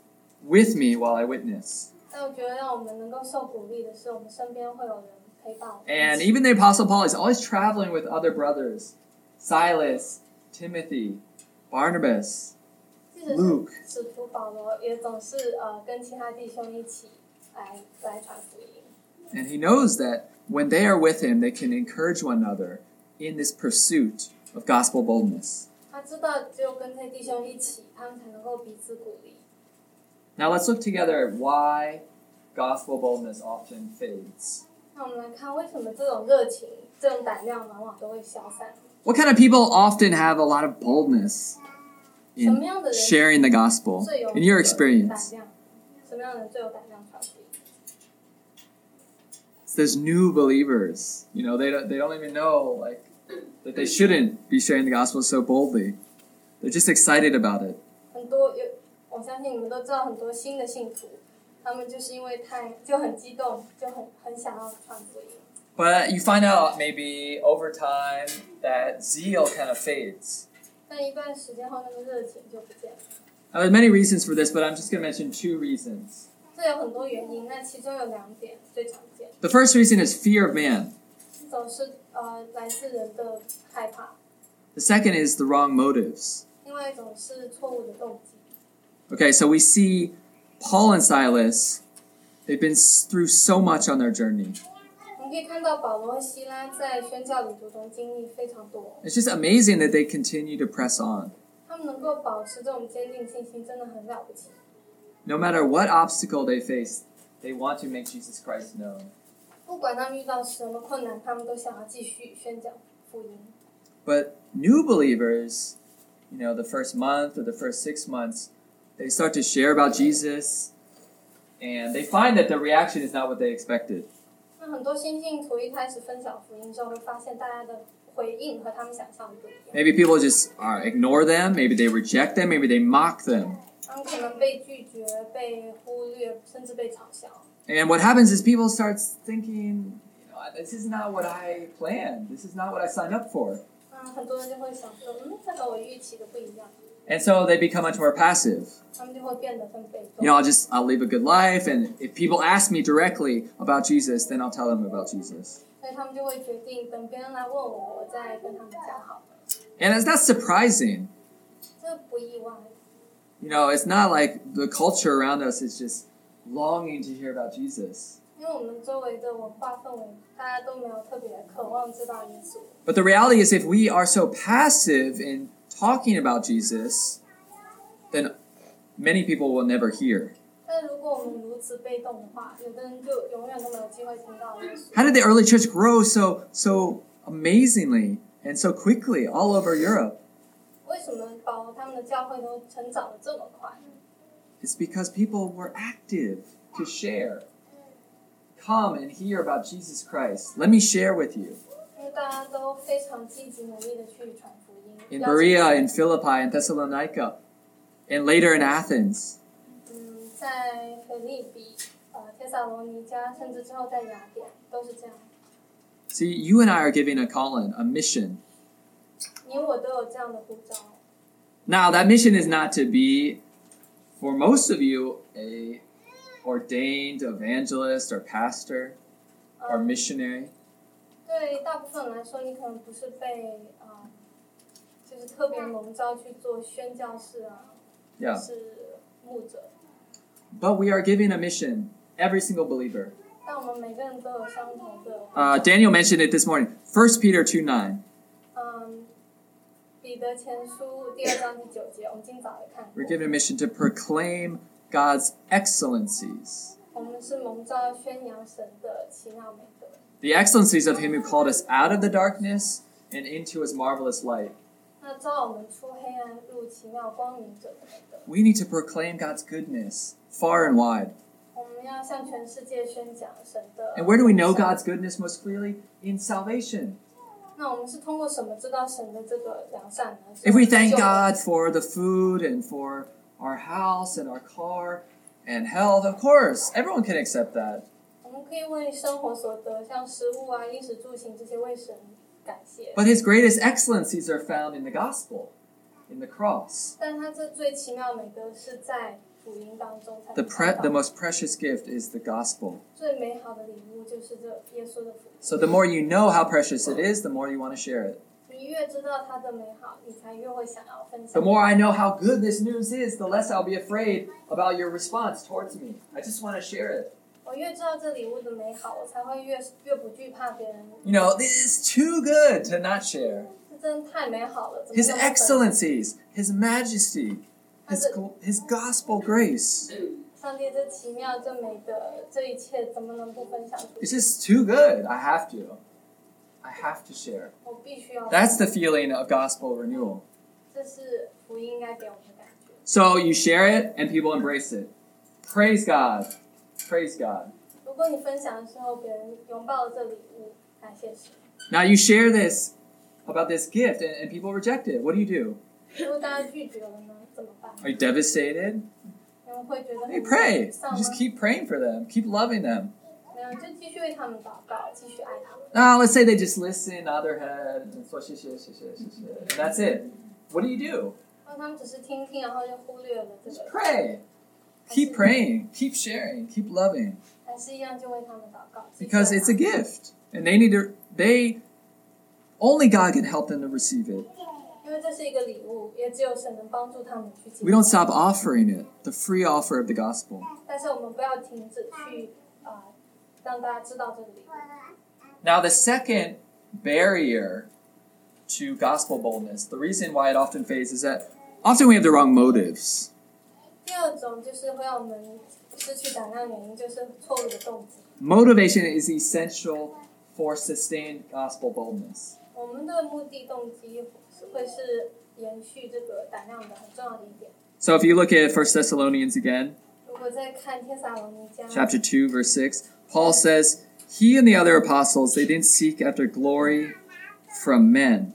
Speaker 1: with me while I witness.
Speaker 2: 但我觉得让我们能够受鼓励的是，我们身边会有人陪伴我们。
Speaker 1: And even the Apostle Paul is always traveling with other brothers. Silas, Timothy, Barnabas.
Speaker 2: 即使
Speaker 1: Luke
Speaker 2: 是使徒保罗，也总是跟其他弟兄一起来传福音。
Speaker 1: And he knows that when they are with him, they can encourage one another in this pursuit of gospel boldness.
Speaker 2: 他知道只有跟这些弟兄一起，他们才能够彼此鼓励。
Speaker 1: Now let's look together at why gospel boldness often fades.
Speaker 2: 那我们来看，为什么这种热情、这种胆量往往都会消散？
Speaker 1: What kind of people often have a lot of boldness in sharing the gospel,
Speaker 2: 最有
Speaker 1: in your
Speaker 2: 胆
Speaker 1: experience?
Speaker 2: 量，什么样的人最有胆量传福音？
Speaker 1: It's those new believers. You know, they don't even know like that they shouldn't be sharing the gospel so boldly. They're just excited about it.
Speaker 2: 很多我相信你们都知道，很多新的信徒，他们就是因为就很激动，就很想要传福音。
Speaker 1: But you find out maybe over time that zeal kind of fades.
Speaker 2: 但一段时间后，那个热情就不见了。
Speaker 1: Now, there's many reasons for this, but I'm just going to mention 2 reasons.
Speaker 2: 这有很多原因，那其中有2点最常见。
Speaker 1: The first reason is fear of man.
Speaker 2: 一种是来自人的害怕，
Speaker 1: The second is the wrong motives.
Speaker 2: 另外一种是错误的动机。
Speaker 1: Okay, so we see Paul and Silas, they've been through so much on their journey.
Speaker 2: 我们可以看到保罗和希拉在宣教旅途中经历非常多，
Speaker 1: It's just amazing that they continue to press on.
Speaker 2: 他们能够保持这种坚定信心，真的很了不起。
Speaker 1: No matter what obstacle they face, they want to make Jesus Christ known.
Speaker 2: 不管他们遇到什么困难，他们都想要继续宣讲福音。
Speaker 1: But new believers, you know, the first month or the first 6 months, they start to share about Jesus, and they find that the reaction is not what they expected.
Speaker 2: 那很多新信徒一开始分享福音之后，会发现大家的回应和他们想象的不一样。
Speaker 1: Maybe people just ignore them, maybe they reject them, maybe they mock them.
Speaker 2: 他们可能被拒绝、被忽略，甚至被嘲笑。
Speaker 1: And what happens is people start thinking, you know, this is not what I planned. This is not what I signed up for.
Speaker 2: 很多人就会想说，这和我预期的不一样。
Speaker 1: And so they become much more passive.
Speaker 2: 他们就会变得更被动。
Speaker 1: You know, I'll live a good life, and if people ask me directly about Jesus, then I'll tell them about Jesus.
Speaker 2: 所以他们就会决定，等别人来问我，我再跟他们讲好了。
Speaker 1: And it's not surprising.
Speaker 2: 这不意外。
Speaker 1: You know, it's not like the culture around us is just longing to hear about Jesus.
Speaker 2: 因为我们周围的文化氛围，大家都没有特别渴望知道耶稣。
Speaker 1: But the reality is, if we are so passive in talking about Jesus, then many people will never hear.
Speaker 2: 但如果我们如此被动的话，有的人就永远都没有机会听到耶稣。
Speaker 1: How did the early church grow so amazingly and so quickly all over Europe?
Speaker 2: 为什么保罗他们的教会都成长得这么快？
Speaker 1: It's because people were active to share. Come and hear about Jesus Christ. Let me share with you.
Speaker 2: 因为大家都非常积极努力的去传福音。
Speaker 1: In Berea, in Philippi, in Thessalonica, and later in Athens.
Speaker 2: 在腓立比、帖撒罗尼迦，甚至之后在雅典，都是这样。
Speaker 1: See, you and I are giving a calling, a mission.
Speaker 2: 你我都有这样的呼召。
Speaker 1: Now, that mission is not to be, for most of you, a ordained evangelist or pastor or missionary.
Speaker 2: 对大部分人来说，你可能不是被就是特别蒙召去做宣教士啊，
Speaker 1: Yeah.
Speaker 2: 是牧者。
Speaker 1: But we are giving a mission, every single believer.
Speaker 2: 但我们每个人都有相同的。
Speaker 1: Daniel mentioned it this morning. 1 Peter 2:9.
Speaker 2: 彼得前书第2章第9节，我们今早也看过。
Speaker 1: We're given a mission to proclaim God's excellencies.
Speaker 2: 我们是蒙召宣扬神的奇妙美德。
Speaker 1: The excellencies of Him who called us out of the darkness and into His marvelous light.
Speaker 2: 那召我们出黑暗入奇妙光明者的美德。
Speaker 1: We need to proclaim God's goodness far and wide.
Speaker 2: 我们要向全世界宣讲神的。
Speaker 1: And where do we know God's goodness most clearly? In salvation.
Speaker 2: 那我们是通过什么知道神的这个良善呢？
Speaker 1: If we thank God for the food and for our house and our car and health, of course, everyone can accept that.
Speaker 2: 我们可以为生活所得，像食物啊、衣食住行这些为神感谢。
Speaker 1: But His greatest excellencies are found in the gospel, in the cross.
Speaker 2: 但他这最奇妙的美德是在福音当中才
Speaker 1: The
Speaker 2: 能看到。
Speaker 1: most precious gift is the gospel.
Speaker 2: 最美好的礼物就是这耶稣的福音。
Speaker 1: So the more you know how precious it is, the more you want to share it.
Speaker 2: 你越知道它的美好，你才越会想要分享。
Speaker 1: The more I know how good this news is, the less I'll be afraid about your response towards me. I just want to share it.
Speaker 2: 我越知道这礼物的美好，我才会越不惧怕别人。
Speaker 1: You know, this is too good to not share.
Speaker 2: 这真的太美好了，怎么
Speaker 1: His
Speaker 2: 能不分
Speaker 1: excellencies, His majesty, His gospel grace.
Speaker 2: 上帝这奇妙、这美的这一切，怎么能不分享出去？
Speaker 1: It's just too good. I have to share.
Speaker 2: 我必须要。
Speaker 1: That's the feeling of gospel renewal.
Speaker 2: 这是福音应该给我们的感觉。
Speaker 1: So you share it and people embrace it. Praise God. Praise God.
Speaker 2: 如果你分享的时候，别人拥抱了这礼物，感谢神。
Speaker 1: Now you share this about this gift and people reject it. What do you do?
Speaker 2: 如果大家拒绝了呢，怎么办？
Speaker 1: Are you devastated?
Speaker 2: 你们会觉得
Speaker 1: Hey, pray.
Speaker 2: 丧
Speaker 1: You
Speaker 2: 吗
Speaker 1: just keep praying for them. Keep loving them.
Speaker 2: 没有，就继续为他们祷告，继续爱他们。
Speaker 1: Now let's say they just listen, nod their head, and so and that's it. What do you do?
Speaker 2: 让他们只是听听，然后就忽略了这
Speaker 1: Just
Speaker 2: 个，
Speaker 1: pray. Keep praying. Keep sharing. Keep loving.
Speaker 2: 还是一样就为他们祷告。继续
Speaker 1: Because
Speaker 2: 爱
Speaker 1: it's a
Speaker 2: 他们
Speaker 1: gift. And only God can help them to receive it.
Speaker 2: 因为这是一个礼物，也只有神能帮助他们去接
Speaker 1: We don't
Speaker 2: 受。
Speaker 1: stop offering it, the free offer of the gospel.
Speaker 2: 但是我们不要停止去让大家知道这个礼物。
Speaker 1: Now, the second barrier to gospel boldness, the reason why it often fades is that often we have the wrong motives.
Speaker 2: 第二种就是会让我们失去胆量的原因，就是错误的动机。
Speaker 1: Motivation is essential for sustained gospel boldness.
Speaker 2: 我们的目的动机会是延续这个胆量的很重要的一点。
Speaker 1: So if you look at 1 Thessalonians again,
Speaker 2: 如果再看帖撒罗尼迦
Speaker 1: chapter 2, verse 6, Paul says, He and the other apostles, they didn't seek after glory from men.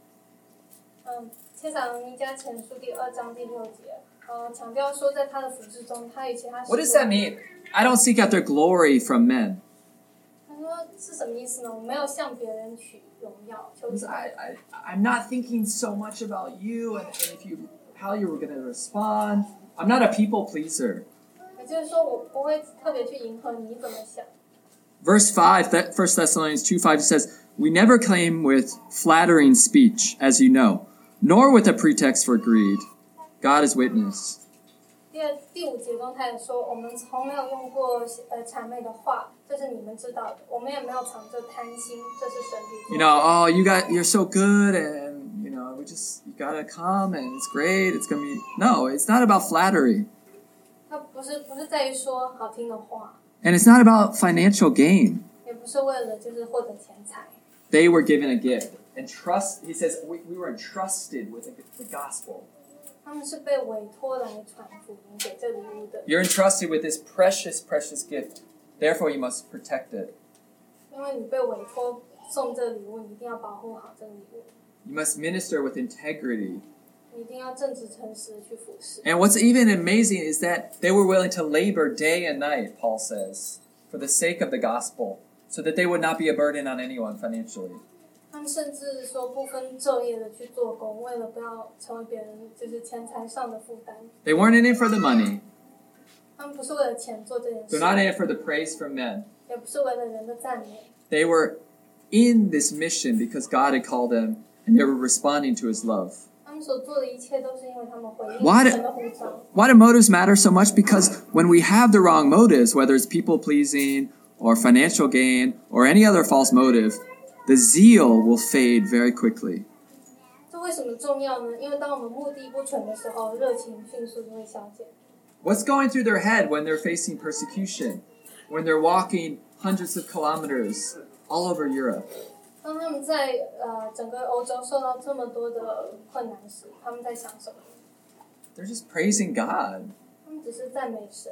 Speaker 2: 帖撒罗尼迦前书第2章第6节，强调说在他的服事中，他与其他
Speaker 1: What does that mean? I don't seek after glory from men.
Speaker 2: 他说是什么意思呢？我没有向别人取荣耀，求
Speaker 1: Because I'm not thinking so much about you and how you were going to respond. I'm not a people pleaser.
Speaker 2: 也就是说，我不会特别去迎合你怎么想。
Speaker 1: Verse 5, 1 Thessalonians 2:5 says, We never came with flattering speech, as you know, nor with a pretext for greed. God is witness.
Speaker 2: 第5节中，他也说，我们从没有用过谄媚的话，这是你们知道的。我们也没有藏着贪心，这是神的。
Speaker 1: You know, oh, you're so good, and you gotta come, and it's great. It's gonna be no. It's not about flattery,
Speaker 2: 他不是在于说好听的话，
Speaker 1: and it's not about financial gain.
Speaker 2: 也不是为了就是获得钱财。
Speaker 1: They were given a gift, and trust. He says we were entrusted with the gospel.
Speaker 2: 他们是被委托来传福音给这礼物的，
Speaker 1: You're entrusted with this precious, precious gift. Therefore, you must protect it.
Speaker 2: 因为你被委托送这礼物，你一定要保护好这个礼物，
Speaker 1: You must minister with integrity.
Speaker 2: 你一定要正直诚实的去服侍。
Speaker 1: And what's even amazing is that they were willing to labor day and night, Paul says, for the sake of the gospel, so that they would not be a burden on anyone financially.
Speaker 2: 他们甚至说不分昼夜的去做工，为了不要成为别人就是钱财上的负担。
Speaker 1: They weren't in it for the money.
Speaker 2: 他们不是为了钱做这件
Speaker 1: They're
Speaker 2: 事，
Speaker 1: not in it for the praise from men.
Speaker 2: 也不是为了人的赞美。
Speaker 1: They were in this mission because God had called them, and they were responding to His love.
Speaker 2: 他们所做的一切都是因为他们回应
Speaker 1: Why do-
Speaker 2: 神的呼召。
Speaker 1: Why do motives matter so much? Because when we have the wrong motives, whether it's people pleasing or financial gain or any other false motive, the zeal will fade very quickly.
Speaker 2: 这为什么重要呢？因为当我们目的不纯的时候，热情迅速就会消减。
Speaker 1: What's going through their head when they're facing persecution? When they're walking hundreds of kilometers all over Europe?
Speaker 2: 当他们在整个欧洲受到这么多的困难时，他们在想什么？
Speaker 1: They're just praising God.
Speaker 2: 他们只是赞美神，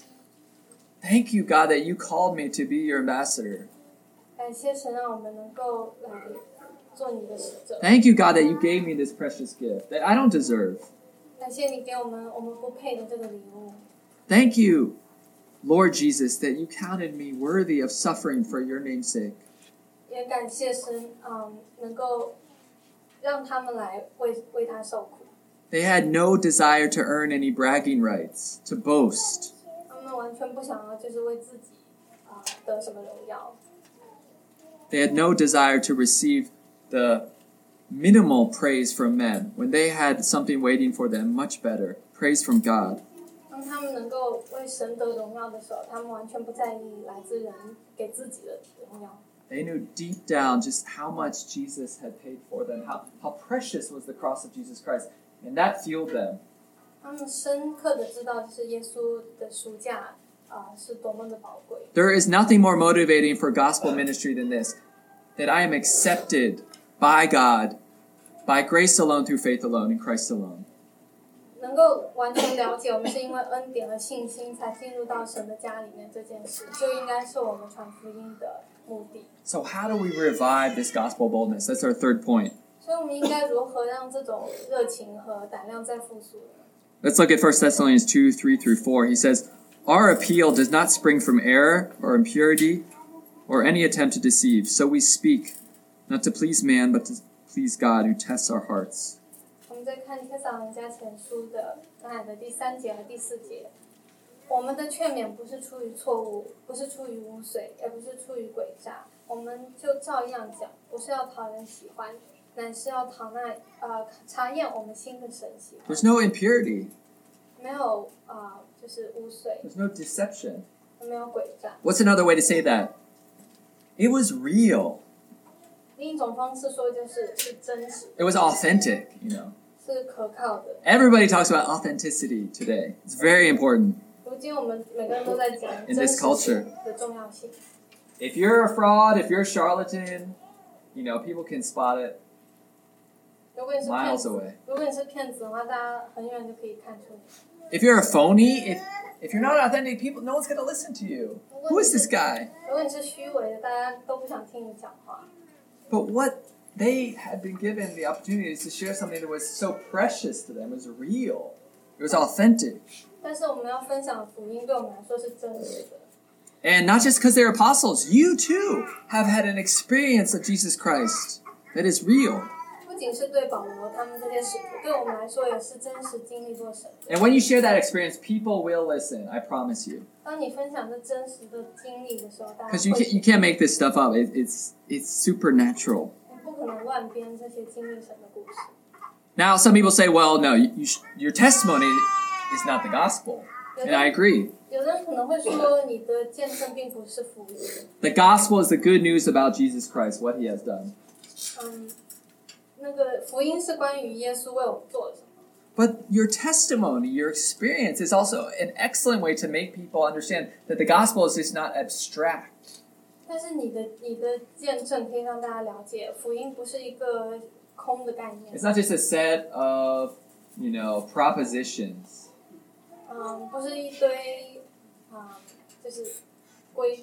Speaker 1: Thank you, God, that you called me to be your ambassador.
Speaker 2: 感谢神让我们能够来做你的使者。
Speaker 1: Thank you, God, that you gave me this precious gift that I don't deserve.
Speaker 2: 感谢你给我们不配的这个礼物。
Speaker 1: Thank you, Lord Jesus, that you counted me worthy of suffering for your name's sake.
Speaker 2: 也感谢神，能够让他们来为他受苦。
Speaker 1: They had no desire to earn any bragging rights, to boast.
Speaker 2: 他们完全不想要就是为自己得什么荣耀。
Speaker 1: They had no desire to receive the minimal praise from men when they had something waiting for them much better, praise from God.
Speaker 2: 他当他们能够为神得荣耀的时候，他们完全不在意来自人给自己的荣耀。
Speaker 1: They knew deep down just how much Jesus had paid for them, how precious was the cross of Jesus Christ, and that fueled them.
Speaker 2: 他们深刻的知道，就是耶稣的赎价是多么的宝贵。
Speaker 1: There is nothing more motivating for gospel ministry than this, that I am accepted by God, by grace alone, through faith alone, in Christ alone.
Speaker 2: 能够完全了解我们是因为恩典和信心才进入到神的家里面这件事，就应该是我们传福音的目的。
Speaker 1: So how do we revive this gospel boldness? That's our third point.
Speaker 2: 所以我们应该如何让这种热情和胆量再复苏呢？
Speaker 1: Let's look at 1 Thessalonians 2, 3 through 4. He says, Our appeal does not spring from error or impurity or any attempt to deceive. So we speak, not to please man, but to please God who tests our hearts.
Speaker 2: 我们在看帖撒罗尼迦前书的刚才的第3节和第4节，我们的劝勉不是出于错误，不是出于污秽，也不是出于诡诈，我们就照样讲，不是要讨人喜欢，乃是要查验我们心的神喜欢。
Speaker 1: There's no impurity.
Speaker 2: 没有就是污秽，
Speaker 1: There's no deception.
Speaker 2: 没有诡诈。
Speaker 1: What's another way to say that? It was real.
Speaker 2: 另一种方式说就是真实，
Speaker 1: It was authentic, you know.
Speaker 2: 是可靠的。
Speaker 1: Everybody talks about authenticity today. It's very important.
Speaker 2: 如今我们每个人都在讲
Speaker 1: In
Speaker 2: 真
Speaker 1: this
Speaker 2: 实
Speaker 1: culture.
Speaker 2: 性的重要性。
Speaker 1: If you're a fraud, if you're a charlatan, you know, people can spot it
Speaker 2: 如果你是骗
Speaker 1: miles
Speaker 2: 子，
Speaker 1: away.
Speaker 2: 如果你是骗子的话，大家很远就可以看出你。
Speaker 1: If you're a phony, if you're not authentic, people, no one's going to listen to you. Who is this guy?
Speaker 2: 如果你是虚伪的，大家都不想听你讲话。
Speaker 1: But what they had been given the opportunity is to share something that was so precious to them. It was real. It was authentic.
Speaker 2: 但是我们要分享的福音，对我们来说是真实的。
Speaker 1: And not just because they're apostles, you too have had an experience of Jesus Christ that is real.
Speaker 2: 不仅是对保罗他们这些使徒，对我们来说也是真实经历过神的。
Speaker 1: And when you share that experience, people will listen, I promise you.
Speaker 2: 当你分享这真实的经历的时候，大家
Speaker 1: Because you
Speaker 2: 会
Speaker 1: you can't make this stuff up. It's supernatural.
Speaker 2: 你不可能乱编这些经历神的故事。
Speaker 1: Now, some people say, well, no, your testimony is not the gospel. And I agree.
Speaker 2: 有人可能会说，你的见证并不是福音。
Speaker 1: The gospel is the good news about Jesus Christ, what he has done.
Speaker 2: 那个福音是关于耶稣为我们做的什么。
Speaker 1: But your testimony, your experience is also an excellent way to make people understand that the gospel is just not abstract.
Speaker 2: 但是你的见证可以让大家了解，福音不是一个空的概念。
Speaker 1: It's not just a set of, propositions.
Speaker 2: 不是一堆就是规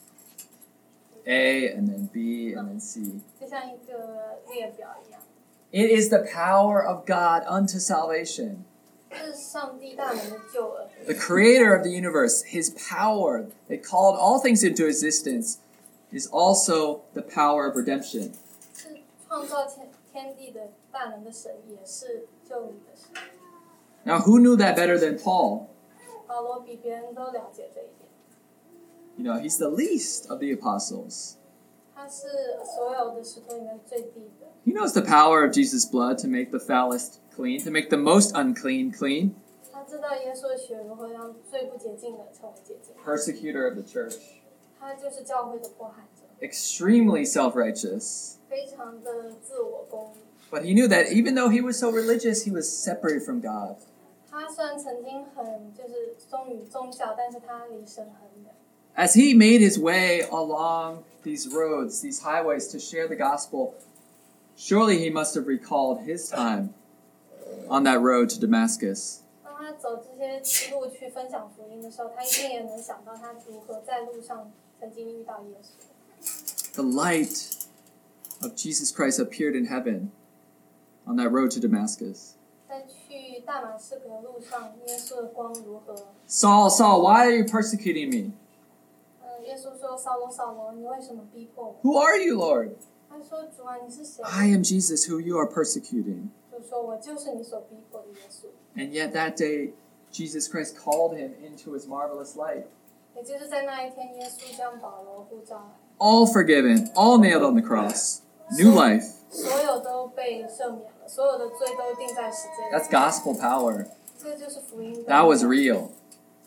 Speaker 1: A and then B and then C.
Speaker 2: 就像一个列表一样。
Speaker 1: It is the power of God unto salvation.
Speaker 2: 这是上帝大能的救恩。
Speaker 1: The creator of the universe, his power that called all things into existence, is also the power of redemption.
Speaker 2: 是创造天地的大能的神，也是救你的神。
Speaker 1: Now, who knew that better than Paul?
Speaker 2: 保罗比别人都了解这一点。
Speaker 1: He's the least of the apostles.
Speaker 2: 他是所有的使徒里面最低的。
Speaker 1: He knows the power of Jesus' blood to make the foulest clean, to make the most unclean clean.
Speaker 2: 他知道耶稣的血如何让最不洁净的成为洁净。
Speaker 1: Persecutor of the church.
Speaker 2: 他就是教会的迫害者，
Speaker 1: Extremely self-righteous.
Speaker 2: 非常的自我公义。
Speaker 1: But he knew that even though he was so religious, he was separated from God.
Speaker 2: 他虽然曾经很就是忠于宗教，但是他离神很远。
Speaker 1: As he made his way along these roads, these highways to share the gospel, surely he must have recalled his time on that road to Damascus.
Speaker 2: 当他走这些路去分享福音的时候，他一定也能想到他如何在路上曾经遇到耶稣。
Speaker 1: The light of Jesus Christ appeared in heaven on that road to Damascus.
Speaker 2: 在去大马士革路上，耶稣的光如何？
Speaker 1: Saul, Saul, why are you persecuting me?
Speaker 2: 耶稣说：“扫罗，扫罗，你为什么逼迫我
Speaker 1: Who are you, Lord? ？”
Speaker 2: 他说：“主啊，你是谁？”
Speaker 1: I am Jesus who you are persecuting.
Speaker 2: 就说：“我就是你所逼迫的耶稣。”
Speaker 1: And yet that day, Jesus Christ called him into his marvelous light.
Speaker 2: 也就是在那一天，耶稣将保罗呼召来，
Speaker 1: All forgiven, all nailed on the cross. New life.
Speaker 2: 所有都被赦免了，所有的罪都定在十字架。
Speaker 1: That's gospel power.
Speaker 2: 这就是福音的。
Speaker 1: That was real.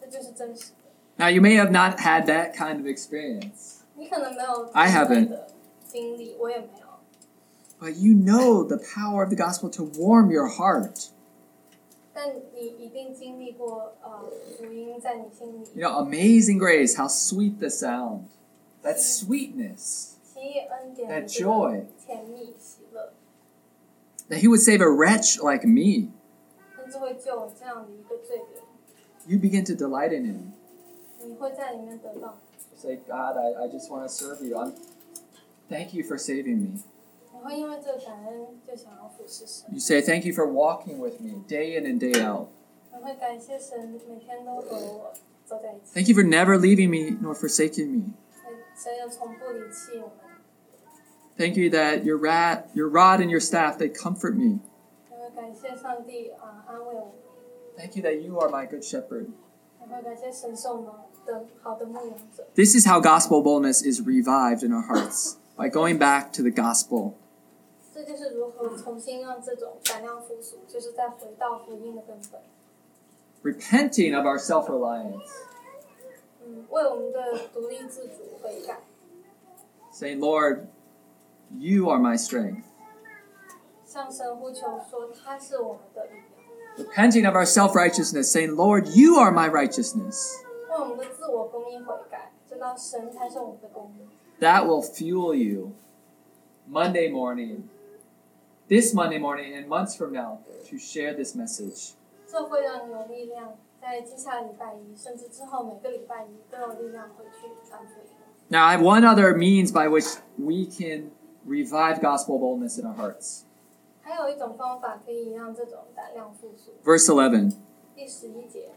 Speaker 2: 就是真实的。
Speaker 1: Now, you may have not had that kind of experience,
Speaker 2: 你可能没有
Speaker 1: I haven't.
Speaker 2: 的经历，我也没有。
Speaker 1: but you know the power of the gospel to warm your heart.
Speaker 2: 但你一定经历过福音在你心里。
Speaker 1: You know, amazing grace, how sweet the sound. That sweetness,
Speaker 2: 奇异恩典
Speaker 1: that
Speaker 2: 的
Speaker 1: joy,
Speaker 2: 甜蜜喜乐，
Speaker 1: that he would save a wretch like me.
Speaker 2: 甚至会救我这样的一个罪人，
Speaker 1: You begin to delight in him.
Speaker 2: 你会在里面得到。
Speaker 1: Say, God, I just want to serve you. Thank you for saving me.
Speaker 2: 你会因为这个感恩就想要服侍神。
Speaker 1: You say, thank you for walking with me day in and day out.
Speaker 2: 你会感谢神每天都和我走在一起。
Speaker 1: Thank you for never leaving me nor forsaking me.
Speaker 2: 神又从不离弃我们。
Speaker 1: Thank you that your rod and your staff, they comfort me.
Speaker 2: 你会感谢上帝安慰我们。
Speaker 1: Thank you that you are my good shepherd.
Speaker 2: 你会感谢神是我们的好的牧羊者。
Speaker 1: This is how gospel boldness is revived in our hearts, by going back to the gospel.
Speaker 2: 这就是如何重新让这种胆量复苏，就是再回到福音的根本。
Speaker 1: Repenting of our self-reliance.
Speaker 2: 为我们的独立自主悔改。
Speaker 1: Saying, Lord, you are my strength.
Speaker 2: 向神呼求说他是我们的力量。
Speaker 1: Repenting of our self-righteousness, saying, Lord, you are my righteousness.
Speaker 2: 为我们的自我公义悔改，知道神才是我们的公义。
Speaker 1: That will fuel you Monday morning, this Monday morning, and months from now to share this message.
Speaker 2: 这会让你有力量，在接下来礼拜一，甚至之后每个礼拜一都有力量回去传福音。
Speaker 1: Now, I have one other means by which we can revive gospel boldness in our hearts.
Speaker 2: 还有一种方法可以让这种胆量复苏。
Speaker 1: Verse 11,
Speaker 2: 第11节，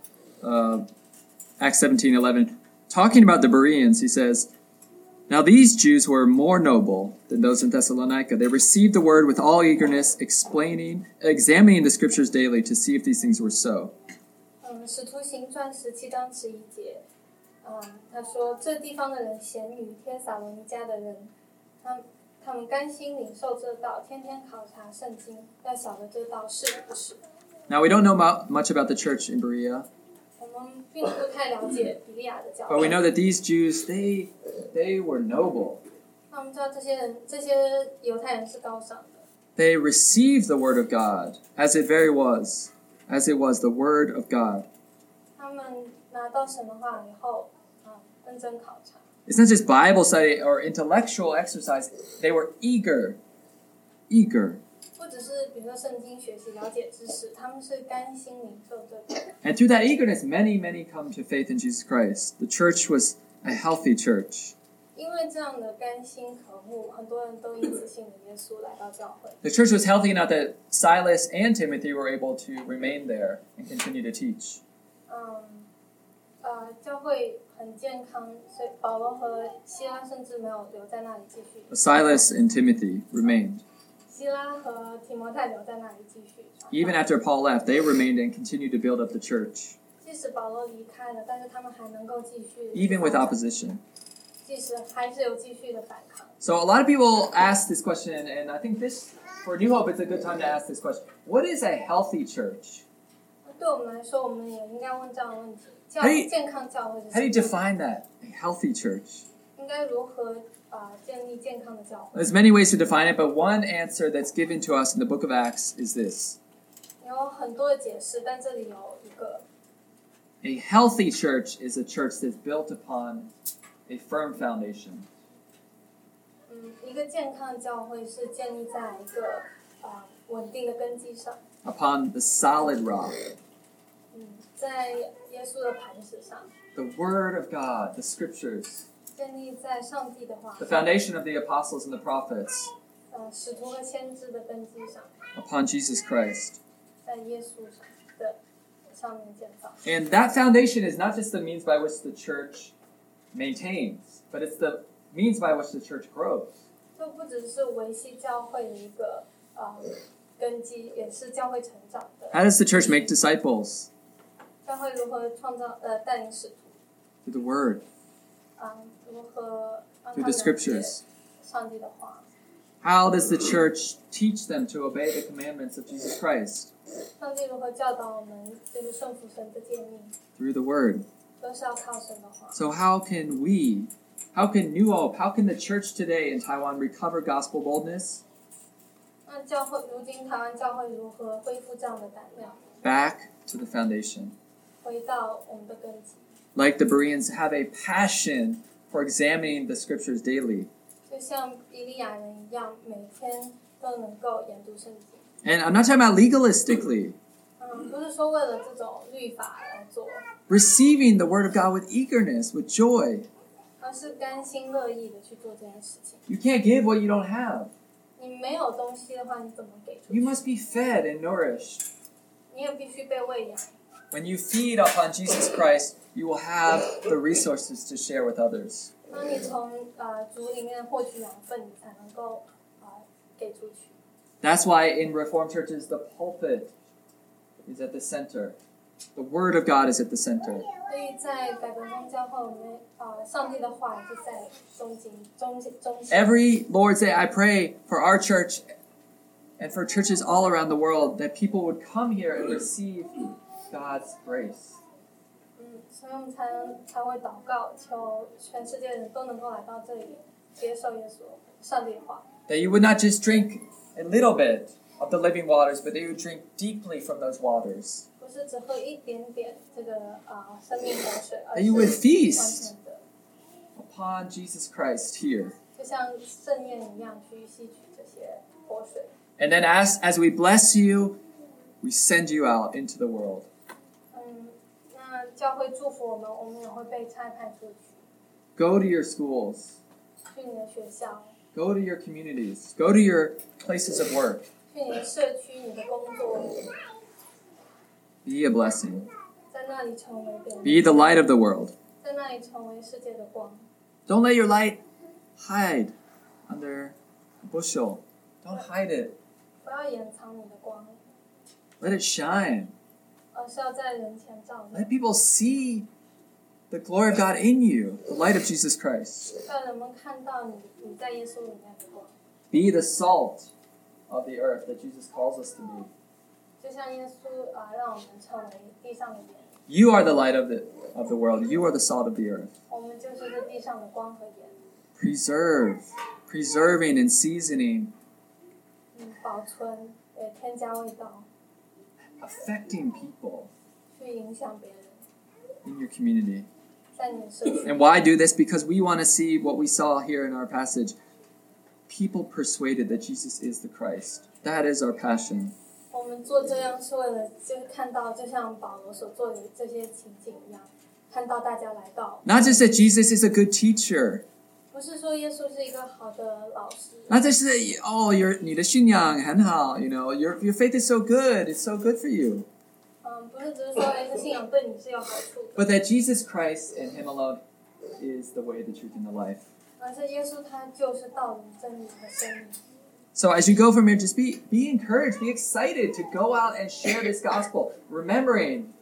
Speaker 1: Acts 17:11, talking about the Bereans, he says, Now these Jews were more noble than those in Thessalonica. They received the word with all eagerness, examining the scriptures daily to see if these things were so.
Speaker 2: 使徒行传17章11节，他说这地方的人咸于帖撒罗尼迦的人，他们甘心领受这道，天天考察圣经，要晓得这道是不是。
Speaker 1: Now we don't know much about the church in Berea,
Speaker 2: 我们并不太了解比利亚的教
Speaker 1: but we
Speaker 2: 会。
Speaker 1: know that these Jews, they were noble.
Speaker 2: 那我们知道这些犹太人是高尚的，
Speaker 1: They received the word of God as it was the word of God.
Speaker 2: 他们拿到神的话以后，认真考察。
Speaker 1: It's not just Bible study or intellectual exercise. They were eager.
Speaker 2: 不只是比如说圣经学习了解知识，他们是甘心领受这个。
Speaker 1: And through that eagerness, many come to faith in Jesus Christ. The church was a healthy church.
Speaker 2: 因为这样的甘心渴慕，很多人都因此信了耶稣来到教会。
Speaker 1: The church was healthy enough that Silas and Timothy were able to remain there and continue to teach.
Speaker 2: 教会很健康，所以保罗和希拉甚至没有留在那里继续。
Speaker 1: Silas and Timothy remained.
Speaker 2: 希拉和提摩太留在那里继续传道。
Speaker 1: Even after Paul left, they remained and continued to build up the church,
Speaker 2: 即使保罗离开了，但是他们还能够继续。
Speaker 1: even with opposition.
Speaker 2: 即使还是有继续的反抗。
Speaker 1: So a lot of people ask this question, and I think for New Hope, it's a good time to ask this question. What is a healthy church?
Speaker 2: 对我们来说，我们也应该问这样的问题：健康教会是
Speaker 1: How do you
Speaker 2: 什么？
Speaker 1: define that? A healthy church.
Speaker 2: 应该如何建立健康的教会？
Speaker 1: There's many ways to define it, but one answer that's given to us in the book of Acts is this.
Speaker 2: 有很多的解释，但这里有一个。
Speaker 1: A healthy church is a church that's built upon a firm foundation.
Speaker 2: 一个健康的教会是建立在一个稳定的根基上。
Speaker 1: Upon the solid rock.
Speaker 2: 在耶稣的磐石上。
Speaker 1: The Word of God, the Scriptures.
Speaker 2: 建立在上帝的话。
Speaker 1: The foundation of the apostles and the prophets.
Speaker 2: 使徒和先知的根基上。
Speaker 1: Upon Jesus Christ.
Speaker 2: 在耶稣上面建造。
Speaker 1: And that foundation is not just the means by which the church maintains, but it's the means by which the church grows.
Speaker 2: 这不只是维系教会的一个根基，也是教会成长的。
Speaker 1: How does the church make disciples?
Speaker 2: 教会如何带领使徒？
Speaker 1: Through the Word,
Speaker 2: 如何让他
Speaker 1: through
Speaker 2: 们
Speaker 1: the Scriptures.
Speaker 2: 上帝的话？
Speaker 1: How does the church teach them to obey the commandments of Jesus Christ?
Speaker 2: 上帝如何教导我们，就是顺服神的诫命？
Speaker 1: Through the Word.
Speaker 2: 都是要靠神的话。
Speaker 1: So how can New Hope, how can the church today in Taiwan recover gospel boldness?
Speaker 2: 那教会如今台湾教会如何恢复这样的胆量？
Speaker 1: Back to the foundation.
Speaker 2: 回到我们的根基，
Speaker 1: Like the Bereans, have a passion for examining the scriptures daily.
Speaker 2: 就像比利亚人一样，每天都能够研读圣经。
Speaker 1: And I'm not talking about legalistically.
Speaker 2: 不是说为了这种律法来做，
Speaker 1: Receiving the word of God with eagerness, with joy.
Speaker 2: 而是甘心乐意的去做这件事情。
Speaker 1: You can't give what you don't have.
Speaker 2: 你没有东西的话，你怎么给出
Speaker 1: You
Speaker 2: 去？
Speaker 1: must be fed and nourished.
Speaker 2: 你也必须被喂养。
Speaker 1: When you feed upon Jesus Christ, you will have the resources to share with others.
Speaker 2: 当你从主里面获取养分，你才能够给出去。
Speaker 1: That's why in Reformed churches, the pulpit is at the center. The Word of God is at the center.
Speaker 2: 所以在改革宗教会，我们上帝的话就在中心。
Speaker 1: Every Lord's Day, I pray for our church and for churches all around the world that people would come here and receive God's grace.
Speaker 2: 所以我们才会祷告，求全世界人都能够来到这里，接受耶稣上帝的话。
Speaker 1: That you would not just drink a little bit of the living waters, but that you would drink deeply from those waters.
Speaker 2: 不是只喝一点点这个生命活水，而
Speaker 1: That
Speaker 2: 是
Speaker 1: you would
Speaker 2: 完
Speaker 1: feast
Speaker 2: 全的，
Speaker 1: upon Jesus Christ here.
Speaker 2: 就像盛宴一样去吸取这些活水。
Speaker 1: And then as we bless you, we send you out into the world.
Speaker 2: 那教会祝福我们，我们也会被差派出去，
Speaker 1: Go to your schools.
Speaker 2: 去你的学校，
Speaker 1: Go to your communities. Go to your places of work.
Speaker 2: 去你的社区、你的工作，
Speaker 1: Be a blessing.
Speaker 2: 在那里成为别人，
Speaker 1: Be the light of the world.
Speaker 2: 在那里成为世界的光。
Speaker 1: Don't let your light hide under a bushel. Don't hide it.
Speaker 2: 不要掩藏你的光，
Speaker 1: Let it shine.
Speaker 2: 而是要在人前照亮，
Speaker 1: Let people see the glory of God in you, the light of Jesus Christ.
Speaker 2: 让人们看到你在耶稣里面的光。
Speaker 1: Be the salt of the earth that Jesus calls us to be.
Speaker 2: 就像耶稣让我们成为地上的盐，
Speaker 1: You are the light of the world. You are the salt of the earth.
Speaker 2: 我们就是这地上的光和盐。
Speaker 1: Preserving and seasoning,
Speaker 2: 保存，也添加味道，
Speaker 1: affecting people
Speaker 2: 去影响别人，
Speaker 1: in your community.
Speaker 2: 在你的社区。
Speaker 1: And why do this? Because we want to see what we saw here in our passage. People persuaded that Jesus is the Christ. That is our passion.
Speaker 2: 我们做这样是为了，就是看到，就像保罗所做的这些情景一样，看到大家来到，
Speaker 1: Not just that Jesus is a good teacher.
Speaker 2: 不是说耶稣是一个好的老师，
Speaker 1: Not just that, oh,你的信仰很好, you know, your faith is so good. It's so good for you.
Speaker 2: 不是只是说，这信仰对你是有好处的，
Speaker 1: But that Jesus Christ and Him alone is the way, the truth, and the life.
Speaker 2: 而是耶稣他就是道理、真理和生命。
Speaker 1: So as you go from here, just be encouraged, be excited to go out and share this gospel, remembering,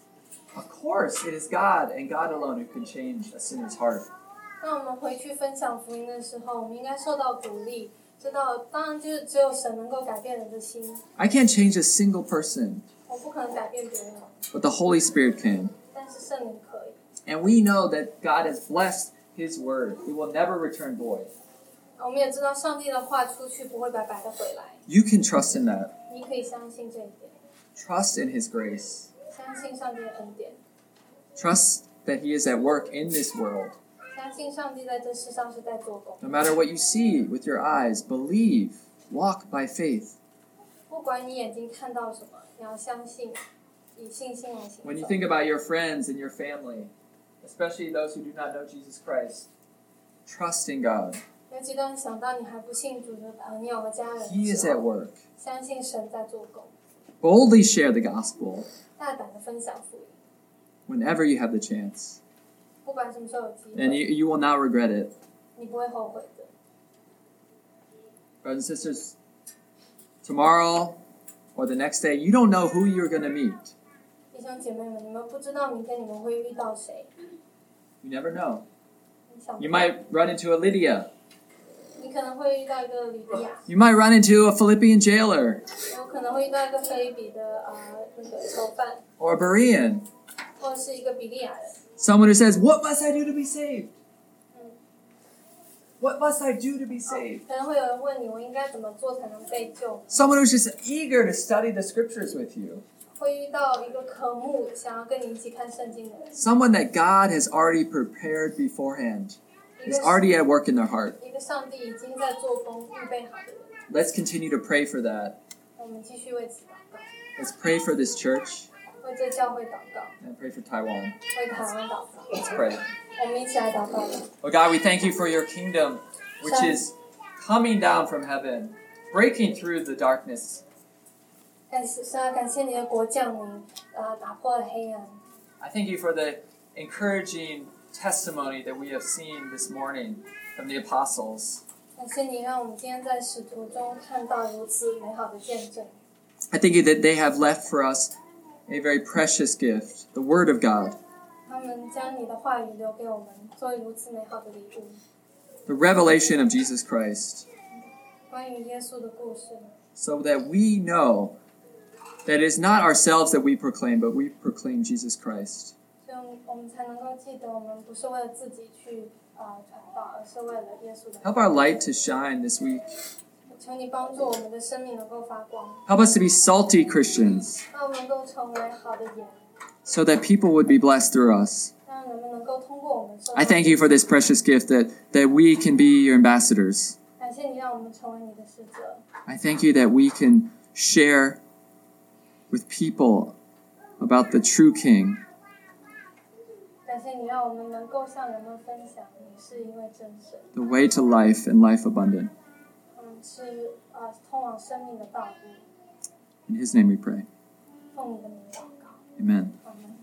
Speaker 1: of course, it is God and God alone who can change a sinner's heart.
Speaker 2: 那我们回去分享福音的时候，我们应该受到鼓励，知道，当然就是只有神能够改变人的心，
Speaker 1: I can't change a single person,
Speaker 2: 我不可能改变别人，
Speaker 1: but the Holy Spirit can.
Speaker 2: 但是圣灵可以。
Speaker 1: And we know that God has blessed His word. It will never return void.
Speaker 2: 我们也知道上帝的话出去不会白白的回来，
Speaker 1: You can trust in that.
Speaker 2: 你可以相信这一点，
Speaker 1: Trust in His grace.
Speaker 2: 相信上帝的恩典，
Speaker 1: Trust that He is at work in this world.
Speaker 2: 相信上帝在这世上是在做工。
Speaker 1: No matter what you see with your eyes, believe, walk by faith.
Speaker 2: 不管你眼睛看到什么，你要相信，以信心来行
Speaker 1: When you
Speaker 2: 走。
Speaker 1: think about your friends and your family, especially those who do not know Jesus Christ, trust in God.
Speaker 2: 尤其当你想到你还不信主的朋友和家人
Speaker 1: He
Speaker 2: 的
Speaker 1: is
Speaker 2: 时
Speaker 1: at
Speaker 2: 候，
Speaker 1: work.
Speaker 2: 相信神在做工，
Speaker 1: Boldly share the gospel
Speaker 2: 大胆的分享福音，
Speaker 1: whenever you have the chance.
Speaker 2: 不管什么时候有机
Speaker 1: And
Speaker 2: 会，
Speaker 1: you will not regret it.
Speaker 2: 你不会后悔的。
Speaker 1: Brothers and sisters, tomorrow or the next day, you don't know who you're going to meet.
Speaker 2: 弟兄姐妹们，你们不知道明天你们会遇到谁，
Speaker 1: You never know.
Speaker 2: 你想不
Speaker 1: You
Speaker 2: 到
Speaker 1: might run into a Lydia.
Speaker 2: 你可能会遇到一个吕比亚，
Speaker 1: You might run into a Philippian jailer
Speaker 2: 有可能会遇到一个菲利比的那个囚犯，
Speaker 1: or a Berean.
Speaker 2: 或是一个比利亚人。
Speaker 1: Someone who says, "What must I do to be saved? What must I do to be saved?"
Speaker 2: 可能会有人问你，我应该怎么做才能被救？
Speaker 1: Someone who's just eager to study the scriptures with you.
Speaker 2: 会遇到一个渴慕想要跟你一起看圣经的人，
Speaker 1: Someone that God has already prepared beforehand.
Speaker 2: 一
Speaker 1: He's
Speaker 2: 个
Speaker 1: already at work in their heart.
Speaker 2: 一个上帝已经在做工预备好的人。
Speaker 1: Let's continue to pray for that.
Speaker 2: 我们继续为此祷告，
Speaker 1: Let's pray for this church
Speaker 2: 为这教会祷告，
Speaker 1: and pray for Taiwan.
Speaker 2: 为台湾祷告。
Speaker 1: Let's pray.
Speaker 2: 我们一起来祷告。
Speaker 1: Oh God, we thank you for your kingdom, which is coming down from heaven, breaking through the darkness.
Speaker 2: 感谢你的国降临，打破了黑暗。
Speaker 1: I thank you for the encouraging testimony that we have seen this morning from the apostles.
Speaker 2: 感谢你让我们今天在使徒中看到如此美好的见证。
Speaker 1: I thank you that they have left for us a very precious gift, the Word of God,
Speaker 2: 他们将你的话语留给我们，作为如此美好的礼物。
Speaker 1: the revelation of Jesus Christ,
Speaker 2: 关于耶稣的故事，
Speaker 1: so that we know that it is not ourselves that we proclaim, but we proclaim Jesus Christ.
Speaker 2: 所以我们才能够记得，我们不是为了自己去传道，而是为了耶稣的。
Speaker 1: Help our light to shine this week.
Speaker 2: 求你帮助我们的生命能够发光，
Speaker 1: Help us to be salty Christians,
Speaker 2: 让我们能够成为好的盐，
Speaker 1: so that people would be blessed through us.
Speaker 2: 让人们能够通过我们受到。
Speaker 1: I thank you for this precious gift that we can be your ambassadors.
Speaker 2: 感谢你让我们成为你的使者，
Speaker 1: I thank you that we can share with people about the true King.
Speaker 2: 感谢你让我们能够向人们分享你是一位真神，
Speaker 1: The way to life and life abundant.
Speaker 2: 是通往生命的道路。
Speaker 1: In His name we pray.
Speaker 2: 奉你的名祷告，
Speaker 1: Amen.
Speaker 2: 阿门。